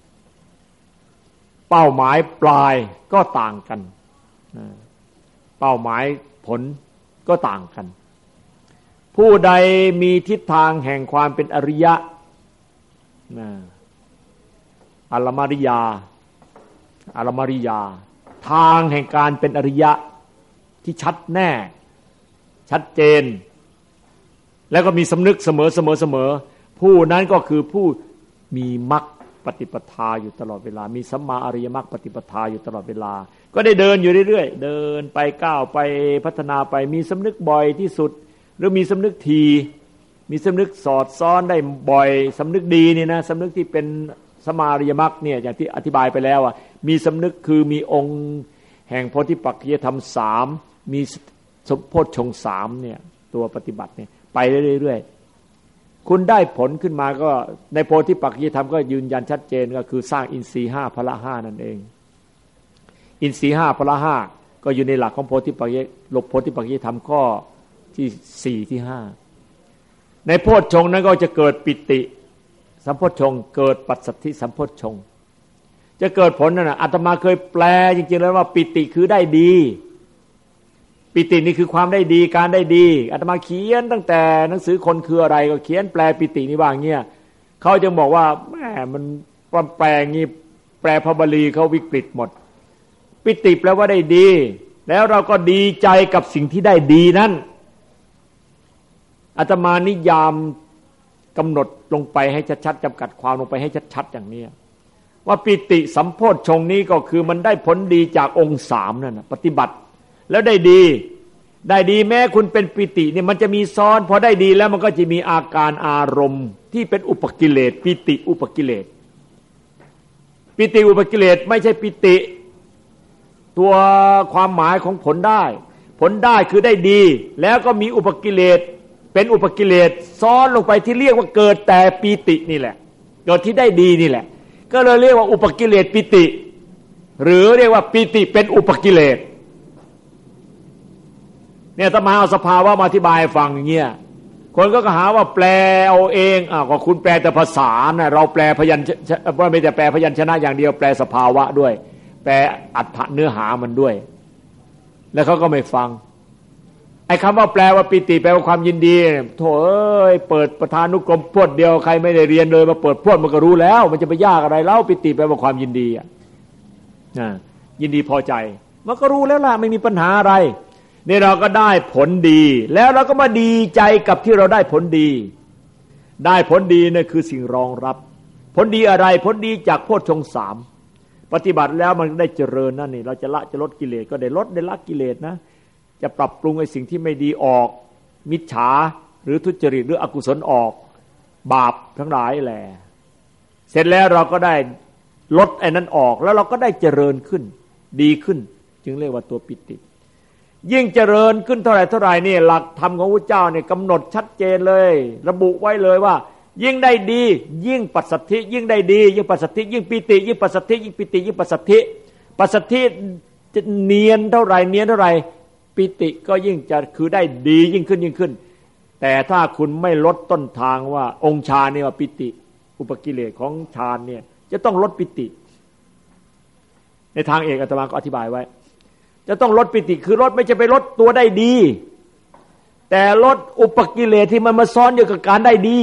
เป้าหมายปลายก็ต่างกันนะเป้าหมายผลก็ต่างกันผู้ใดมีทิศทางแห่งความเป็นอริยะนะอรมริยาอรมริยาทางแห่งการเป็นอริยะที่ชัดแน่ชัดเจนแล้วก็มีสำนึกเสมอเสมอเสมอผู้นั้นก็คือผู้มีมรรคปฏิปทาอยู่ตลอดเวลามีสัมมาอริยมรรคปฏิปทาอยู่ตลอดเวลาก็ได้เดินอยู่เรื่อยๆเดินไปก้าวไปพัฒนาไปมีสำนึกบ่อยที่สุดหรือมีสำนึกทีมีสำนึกสอดซ้อนได้บ่อยสำนึกดีนี่นะสำนึกที่เป็นสัมมาอริยมรรคเนี่ยอย่างที่อธิบายไปแล้วอ่ะมีสำนึกคือมีองค์แห่งโพธิปักขิยธรรมสามมีโพชฌงค์สามเนี่ยตัวปฏิบัติเนี่ยไปเรื่อยคุณได้ผลขึ้นมาก็ในโพธิปักขิยธรรมก็ยืนยันชัดเจนก็คือสร้างอินทรีย์ห้าพละห้านั่นเองอินทรีย์ห้าพละห้าก็อยู่ในหลักของโพธิปักขิยหลบโพธิปักขิยธรรมข้อที่สี่ที่ห้าในโพชฌงค์นั้นก็จะเกิดปิติสัมโพชฌงค์เกิดปัสสัทธิสัมโพชฌงค์จะเกิดผลนั่นน่ะอาตมาเคยแปลจริงๆแล้วว่าปิติคือได้ดีปิตินี่คือความได้ดีการได้ดีอาตมาเขียนตั้งแต่หนังสือคนคืออะไรก็เขียนแปลปิตินี่ว่าอย่างเงี้ยเขาจึงบอกว่าแหมมันแปลงี้แปลพระบาลีเขาวิกฤตหมดปิติแปลว่าได้ดีแล้วเราก็ดีใจกับสิ่งที่ได้ดีนั้นอาตมานิยามกำหนดลงไปให้ชัดๆจำกัดความลงไปให้ชัดๆอย่างนี้ว่าปิติสัมโพชฌงค์นี้ก็คือมันได้ผลดีจากองค์สามนั่นนะปฏิบัติแล้วได้ดีได้ดีแม้คุณเป็นปิติเนี่ยมันจะมีซ้อนพอได้ดีแล้วมันก็จะมีอาการอารมณ์ที่เป็นอุปกิเลสปิติอุปกิเลสปิติอุปกิเลสไม่ใช่ปิติตัวความหมายของผลได้ผลได้คือได้ดีแล้วก็มีอุปกิเลสเป็นอุปกิเลสซ้อนลงไปที่เรียกว่าเกิดแต่ปิตินี่แหละเกิดที่ได้ดีนี่แหละก็เลยเรียกว่าอุปกิเลสปิติหรือเรียกว่าปิติเป็นอุปกิเลสเนี่ยถ้ามาเอาสภาวะมาอธิบายฟังอย่างเงี้ยคนก็หาว่าแปลเอาเองอ่ะก็คุณแปลแต่ภาษาน่ะเราแปลพยัญชนะไม่แต่แปลพยัญชนะอย่างเดียวแปลสภาวะด้วยแปลอรรถเนื้อหามันด้วยแล้วเขาก็ไม่ฟังไอ้คำว่าแปลว่าปิติแปลว่าความยินดีโธ่เอ้ยเปิดประธานุกรมพรวดเดียวใครไม่ได้เรียนเลยมาเปิดพรวดมันก็รู้แล้วมันจะไปยากอะไรเล่าปิติแปลว่าความยินดีอ่ะนะยินดีพอใจมันก็รู้แล้วล่ะไม่มีปัญหาอะไรนี่เราก็ได้ผลดีแล้วเราก็มาดีใจกับที่เราได้ผลดีได้ผลดีนั่นคือสิ่งรองรับผลดีอะไรผลดีจากโพชฌงค์สามปฏิบัติแล้วมันได้เจริญนั่นนี่เราจะละจะลดกิเลสก็ได้ลดได้ละกิเลสนะจะปรับปรุงไอ้สิ่งที่ไม่ดีออกมิจฉาหรือทุจริตหรืออกุศลออกบาปทั้งหลายแหละเสร็จแล้วเราก็ได้ลดไอ้นั้นออกแล้วเราก็ได้เจริญขึ้นดีขึ้นจึงเรียกว่าตัวปิติยิ่งเจริญขึ้นเท่าไหร่เท่าไหร่นี่หลักธรรมของพระเจ้าเนี่ยกำหนดชัดเจนเลยระบุไว้เลยว่ายิ่งได้ดียิ่งปัสสัทธิยิ่งได้ดียิ่งปัสสัทธิยิ่งปิติยิ่งปัสสัทธิยิ่งปิติยิ่งปัสสัทธิปัสสัทธิจะเนียนเท่าไหร่เนียนเท่าไหร่ปิติก็ยิ่งจะคือได้ดียิ่งขึ้นยิ่งขึ้นแต่ถ้าคุณไม่ลดต้นทางว่าองค์ฌานนี่ว่าปิติอุปกิเลสของฌานเนี่ยจะต้องลดปิติในทางเอกอาตมาก็อธิบายไว้จะต้องลดปิติคือลดไม่ใช่ไปลดตัวได้ดีแต่ลดอุปกิเลสที่มันมาซ้อนอยู่กับการได้ดี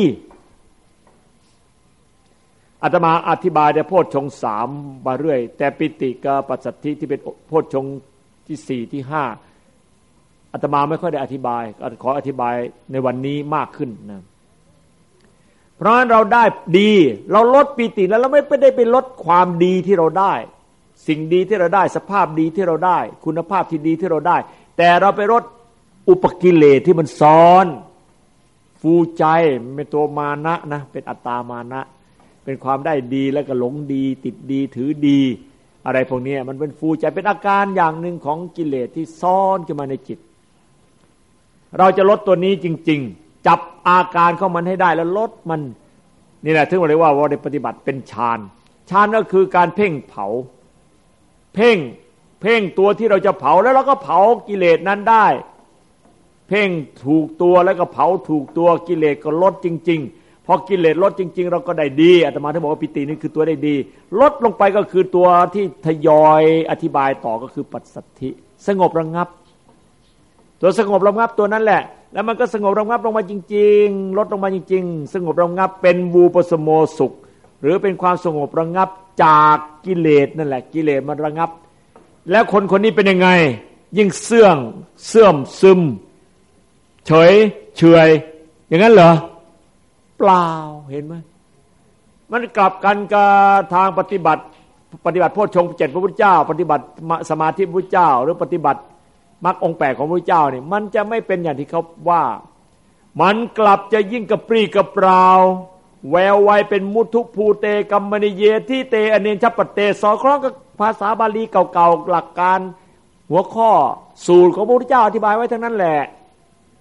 อาตมาอธิบายแต่โพชฌงค์สามมาเรื่อยแต่ปิติกับปัสสัทธิที่เป็นโพชฌงค์ที่สี่ที่ห้าอาตมาไม่ค่อยได้อธิบายขออธิบายในวันนี้มากขึ้นนะเพราะฉะนั้นเราได้ดีเราลดปิติแล้วเราไม่ได้ไปลดความดีที่เราได้สิ่งดีที่เราได้สภาพดีที่เราได้คุณภาพที่ดีที่เราได้แต่เราไปลดอุปกิเลสที่มันซ้อนฟูใจเป็นตัวมานะนะเป็นอัตตามานะเป็นความได้ดีแล้วก็หลงดีติดดีถือดีอะไรพวกนี้มันเป็นฟูใจเป็นอาการอย่างหนึ่งของกิเลสที่ซ้อนขึ้นมาในจิตเราจะลดตัวนี้จริงๆจับอาการของมันให้ได้แล้วลดมันนี่แหละถึงเรียกว่าเราได้ปฏิบัติเป็นฌานฌานก็คือการเพ่งเผาเพ่งเพ่งตัวที่เราจะเผาแล้วเราก็เผากิเลสนั้นได้เพ่งถูกตัวแล้วก็เผาถูกตัวกิเลสก็ลดจริงๆพอกิเลสลดจริงๆเราก็ได้ดีอาตมาที่บอกว่าปิตินี่คือตัวได้ดีลดลงไปก็คือตัวที่ทยอยอธิบายต่อก็คือปัสสัทธิสงบระงับตัวสงบระงับตัวนั้นแหละแล้วมันก็สงบระงับลงมาจริงๆลดลงมาจริงๆสงบระงับเป็นวูปสโมสุขหรือเป็นความสงบระงับจากกิเลสนั่นแหละกิเลสมันระงับแล้วคนคนนี้เป็นยังไงยิ่งเสื่อมเสื่อมซึมเฉยเฉยอย่างนั้นเหรอเปล่าเห็นไหมมันกลับกันกับทางปฏิบัติปฏิบัติโพชฌงค์เจ็ดพระพุทธเจ้าปฏิบัติสมาธิพระพุทธเจ้าหรือปฏิบัติมรรคองค์แปดของพระพุทธเจ้าเนี่ยมันจะไม่เป็นอย่างที่เขาว่ามันกลับจะยิ่งกระปรี้กระเปร่าแววไวเป็นมุทุภูเตกัมมณิเยที่เตอเนชปัตเตสอดคล้องกับภาษาบาลีเก่าๆหลักการหัวข้อสูตรของพระพุทธเจ้าอธิบายไว้ทั้งนั้นแหละ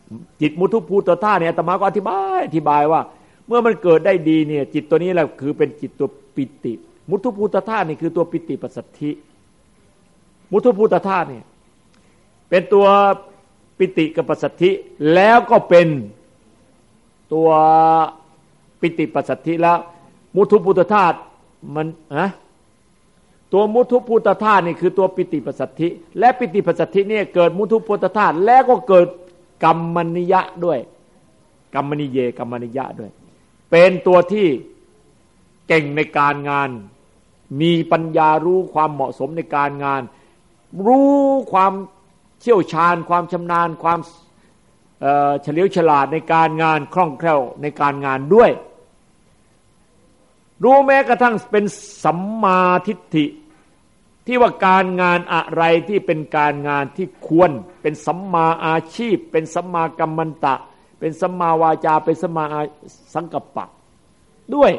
จิตมุทุภูตธาตุเนี่ยอาตมาก็อธิบายอธิบายว่าเมื่อมันเกิดได้ดีเนี่ยจิตตัวนี้แหละคือเป็นจิตตัวปิติมุทุภูตธาตุนี่คือตัวปิติปัสสัทธิมุทุภูตธาตุเนี่ยเป็นตัวปิติกับปัสสัทธิแล้วก็เป็นตัวปิติปัสสัทธิแล้วมุทุภูตธาตุมันฮะตัวมุทุภูตธาตุนี่คือตัวปิติปัสสัทธิและปิติปัสสัทธิเนี่ยเกิดมุทุภูตธาตุแล้วก็เกิดกัมมนิยะด้วยกัมมนิเยกัมมนิยะด้วยเป็นตัวที่เก่งในการงานมีปัญญารู้ความเหมาะสมในการงานรู้ความเชี่ยวชาญความชำนาญความเอ่อเฉลียวฉลาดในการงานคล่องแคล่วในการงานด้วยรู้แม้กระทั่งเป็นสัมมาทิฏฐิที่ว่าการงานอะไรที่เป็นการงานที่ควรเป็นสัมมาอาชีพเป็นสัมมากัมมันตะเป็นสัมมาวาจาเป็นสัมมาสังกัปปะด้วย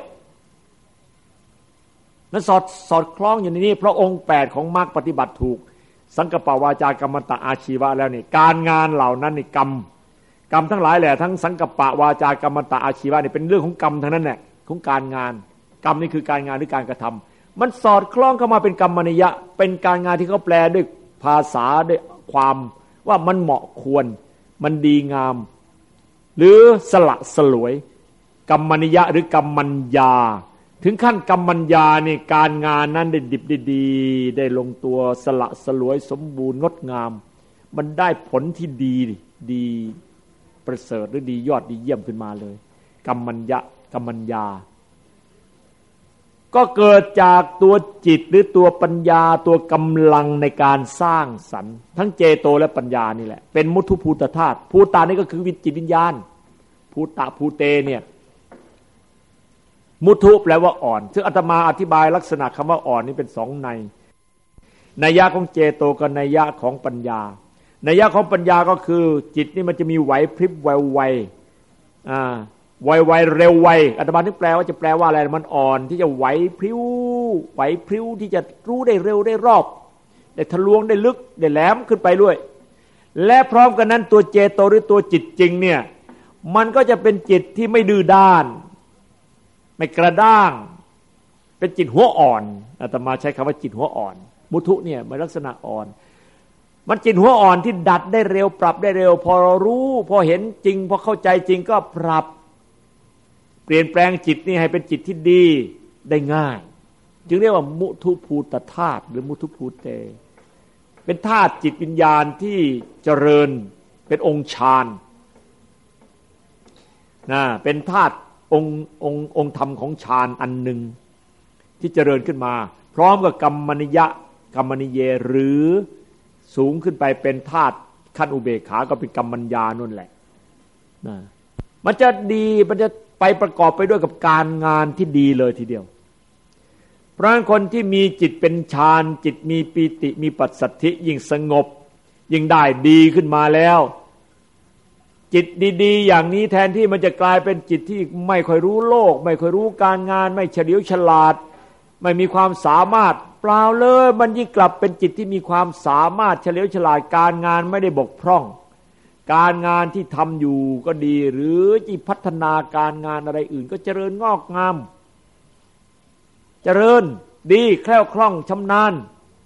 นั้นสอดสอดคล้องอยู่ในนี้เพราะองค์แปดของมรรคปฏิบัติถูกสังกัปปะวาจากัมมันตะอาชีวะแล้วนี่การงานเหล่านั้นนี่กรรมกรรมทั้งหลายแหละทั้งสังกัปปะวาจากัมมันตะอาชีวะนี่เป็นเรื่องของกรรมทั้งนั้นแหละของการงานกรรมนี่คือการงานหรือการกระทำมันสอดคล้องเข้ามาเป็นกรรมนิยะเป็นการงานที่เขาแปลด้วยภาษาด้วยความว่ามันเหมาะควรมันดีงามหรือสละสลวยกรรมนิยะหรือกรรมัญญาถึงขั้นกรรมัญญานี่การงานนั้นได้ดิบได้ดีได้ลงตัวสละสลวยสมบูรณ์งดงามมันได้ผลที่ดีดีประเสริฐหรือดียอดดีเยี่ยมขึ้นมาเลยกรรมัญญะกรรมัญญาก็เกิดจากตัวจิตหรือตัวปัญญาตัวกำลังในการสร้างสรรค์ทั้งเจโตและปัญญานี่แหละเป็นมุทุภูตธาตุภูตานี่ก็คือวิจิตวิญญาณภูตะภูเตเนี่ยมุทุแปลว่าอ่อนซึ่งอาตมาอธิบายลักษณะคำว่าอ่อนนี่เป็นสองในนัยยะของเจโตกับนัยยะของปัญญานัยยะของปัญญาก็คือจิตนี่มันจะมีไหวพริบไวๆอ่าไวๆเร็วไวอาตมาถึงแปลว่าจะแปลว่าอะไรมันอ่อนที่จะไหวพริ้วไหวพริ้วที่จะรู้ได้เร็วได้รอบได้ทะลวงได้ลึกได้แหลมขึ้นไปด้วยและพร้อมกันนั้นตัวเจโตหรือตัวจิตจริงเนี่ยมันก็จะเป็นจิตที่ไม่ดื้อด้านไม่กระด้างเป็นจิตหัวอ่อนอาตมาใช้คำว่าจิตหัวอ่อนมุทุเนี่ยมันลักษณะอ่อนมันจิตหัวอ่อนที่ดัดได้เร็วปรับได้เร็วพอเรารู้พอเห็นจริงพอเข้าใจจริงก็ปรับเปลี่ยนแปลงจิตนี่ให้เป็นจิตที่ดีได้ง่ายจึงเรียกว่ามุทุภูตธาตุหรือมุทุภูเตเป็นธาตุจิตวิญญาณที่เจริญเป็นองค์ฌานนะเป็นธาตุองค์องค์องค์ธรรมของฌานอันหนึ่งที่เจริญขึ้นมาพร้อมกับกัมมนิยะกัมมนิเยหรือสูงขึ้นไปเป็นธาตุขั้นอุเบกขาก็เป็นกัมมัญญานั่นแหละนะมันจะดีมันจะไปประกอบไปด้วยกับการงานที่ดีเลยทีเดียวเพราะฉะนั้นคนที่มีจิตเป็นฌานจิตมีปีติมีปัสสัทธิยิ่งสงบยิ่งได้ดีขึ้นมาแล้วจิตดีๆอย่างนี้แทนที่มันจะกลายเป็นจิตที่ไม่ค่อยรู้โลกไม่ค่อยรู้การงานไม่เฉลียวฉลาดไม่มีความสามารถเปล่าเลยมันยิ่งกลับเป็นจิตที่มีความสามารถเฉลียวฉลาดการงานไม่ได้บกพร่องการงานที่ทำอยู่ก็ดีหรือที่พัฒนาการงานอะไรอื่นก็เจริญงอกงามเจริญดีแคล่วคล่องชำนาญ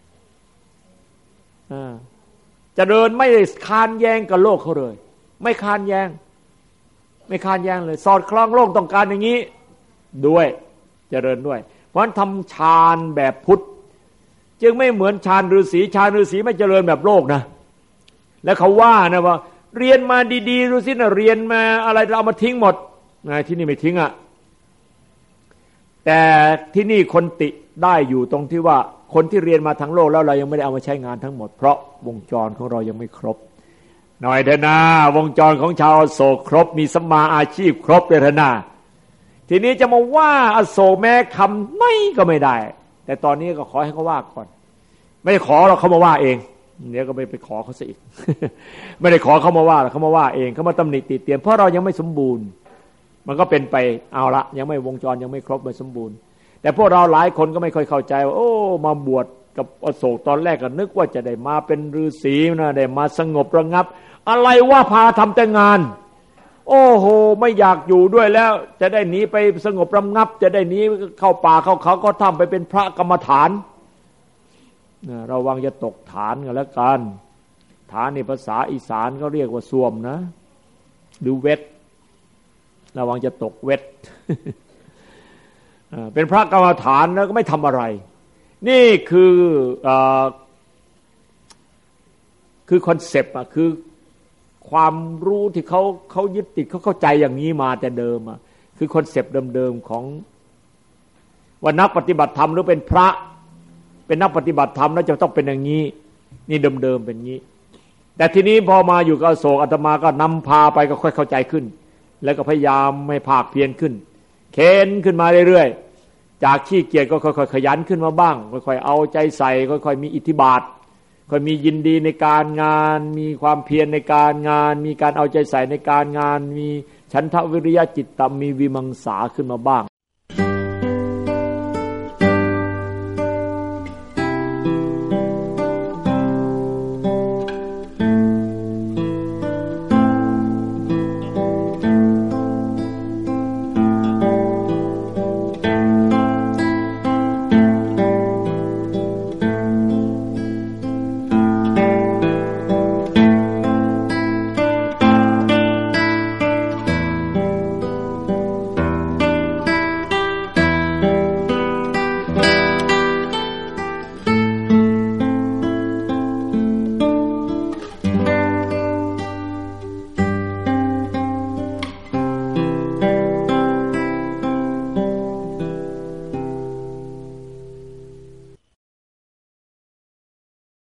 อ่าเจริญไม่คานแย้งกับโลกเขาเลยไม่คานแย้งไม่คานแย้งเลยสอดคล้องโลกต้องการอย่างนี้ด้วยเจริญด้วยเพราะฉะนั้นทำฌานแบบพุทธจึงไม่เหมือนฌานฤาษีฌานฤาษีไม่เจริญแบบโลกนะแล้วเขาว่านะว่าเรียนมาดีๆดูสินะเรียนมาอะไรเราเอามาทิ้งหมดไงที่นี่ไม่ทิ้งอ่ะแต่ที่นี่คนติได้อยู่ตรงที่ว่าคนที่เรียนมาทั้งโลกแล้วเรายังไม่ได้เอามาใช้งานทั้งหมดเพราะวงจรของเรายังไม่ครบหน่อยเถอะนะวงจรของชาวอโศกครบมีสัมมาอาชีพครบเลยเถอะนะทีนี้จะมาว่าอโศกแม้คำไม่ก็ไม่ได้แต่ตอนนี้ก็ขอให้เขาว่าก่อนไม่ได้ขอเราเขามาว่าเองเดี๋ยวก็ไปไปขอเขาซะอีก ไม่ได้ขอเขามาว่าเขามาว่าเองเขามาตำหนิติเตียนเพราะเรายังไม่สมบูรณ์มันก็เป็นไปเอาละยังไม่วงจรยังไม่ครบไม่สมบูรณ์แต่พวกเราหลายคนก็ไม่ค่อยเข้าใจว่าโอ้มาบวชกับอโศกตอนแรกก็นึกว่าจะได้มาเป็นฤาษีนะได้มาสงบระงับอะไรว่าพาทำแต่งานโอ้โหไม่อยากอยู่ด้วยแล้วจะได้หนีไปสงบระงับจะได้หนีเข้าป่าเข้าเขาก็ทำไปเป็นพระกรรมฐานนะระวังจะตกฐานกันแล้วกันฐานในภาษาอีสานเขาเรียกว่าส่วมนะหรือเวทระวังจะตกเวท เป็นพระกรรมฐานแล้วก็ไม่ทำอะไรนี่คืออคือคอนเซปต์อะคือความรู้ที่เขาเขายึดติดเขาเข้าใจอย่างนี้มาแต่เดิมอะคือคอนเซปต์เดิมๆของว่านักปฏิบัติธรรมหรือเป็นพระเป็นนักปฏิบัติธรรมแล้วจะต้องเป็นอย่างนี้นี่เดิมๆเป็นงี้แต่ทีนี้พอมาอยู่กับอโศกอาตมาก็นำพาไปก็ค่อยเข้าใจขึ้นแล้วก็พยายามไม่ภาคเพียรขึ้นเค้นขึ้นมาเรื่อยๆจากขี้เกียจก็ค่อยๆขยันขึ้นมาบ้างค่อยๆเอาใจใส่ค่อยๆมีอิทธิบาทค่อยมียินดีในการงานมีความเพียรในการงานมีการเอาใจใส่ในการงานมีฉันทะวิริยะจิตตมีวิมังสาขึ้นมาบ้าง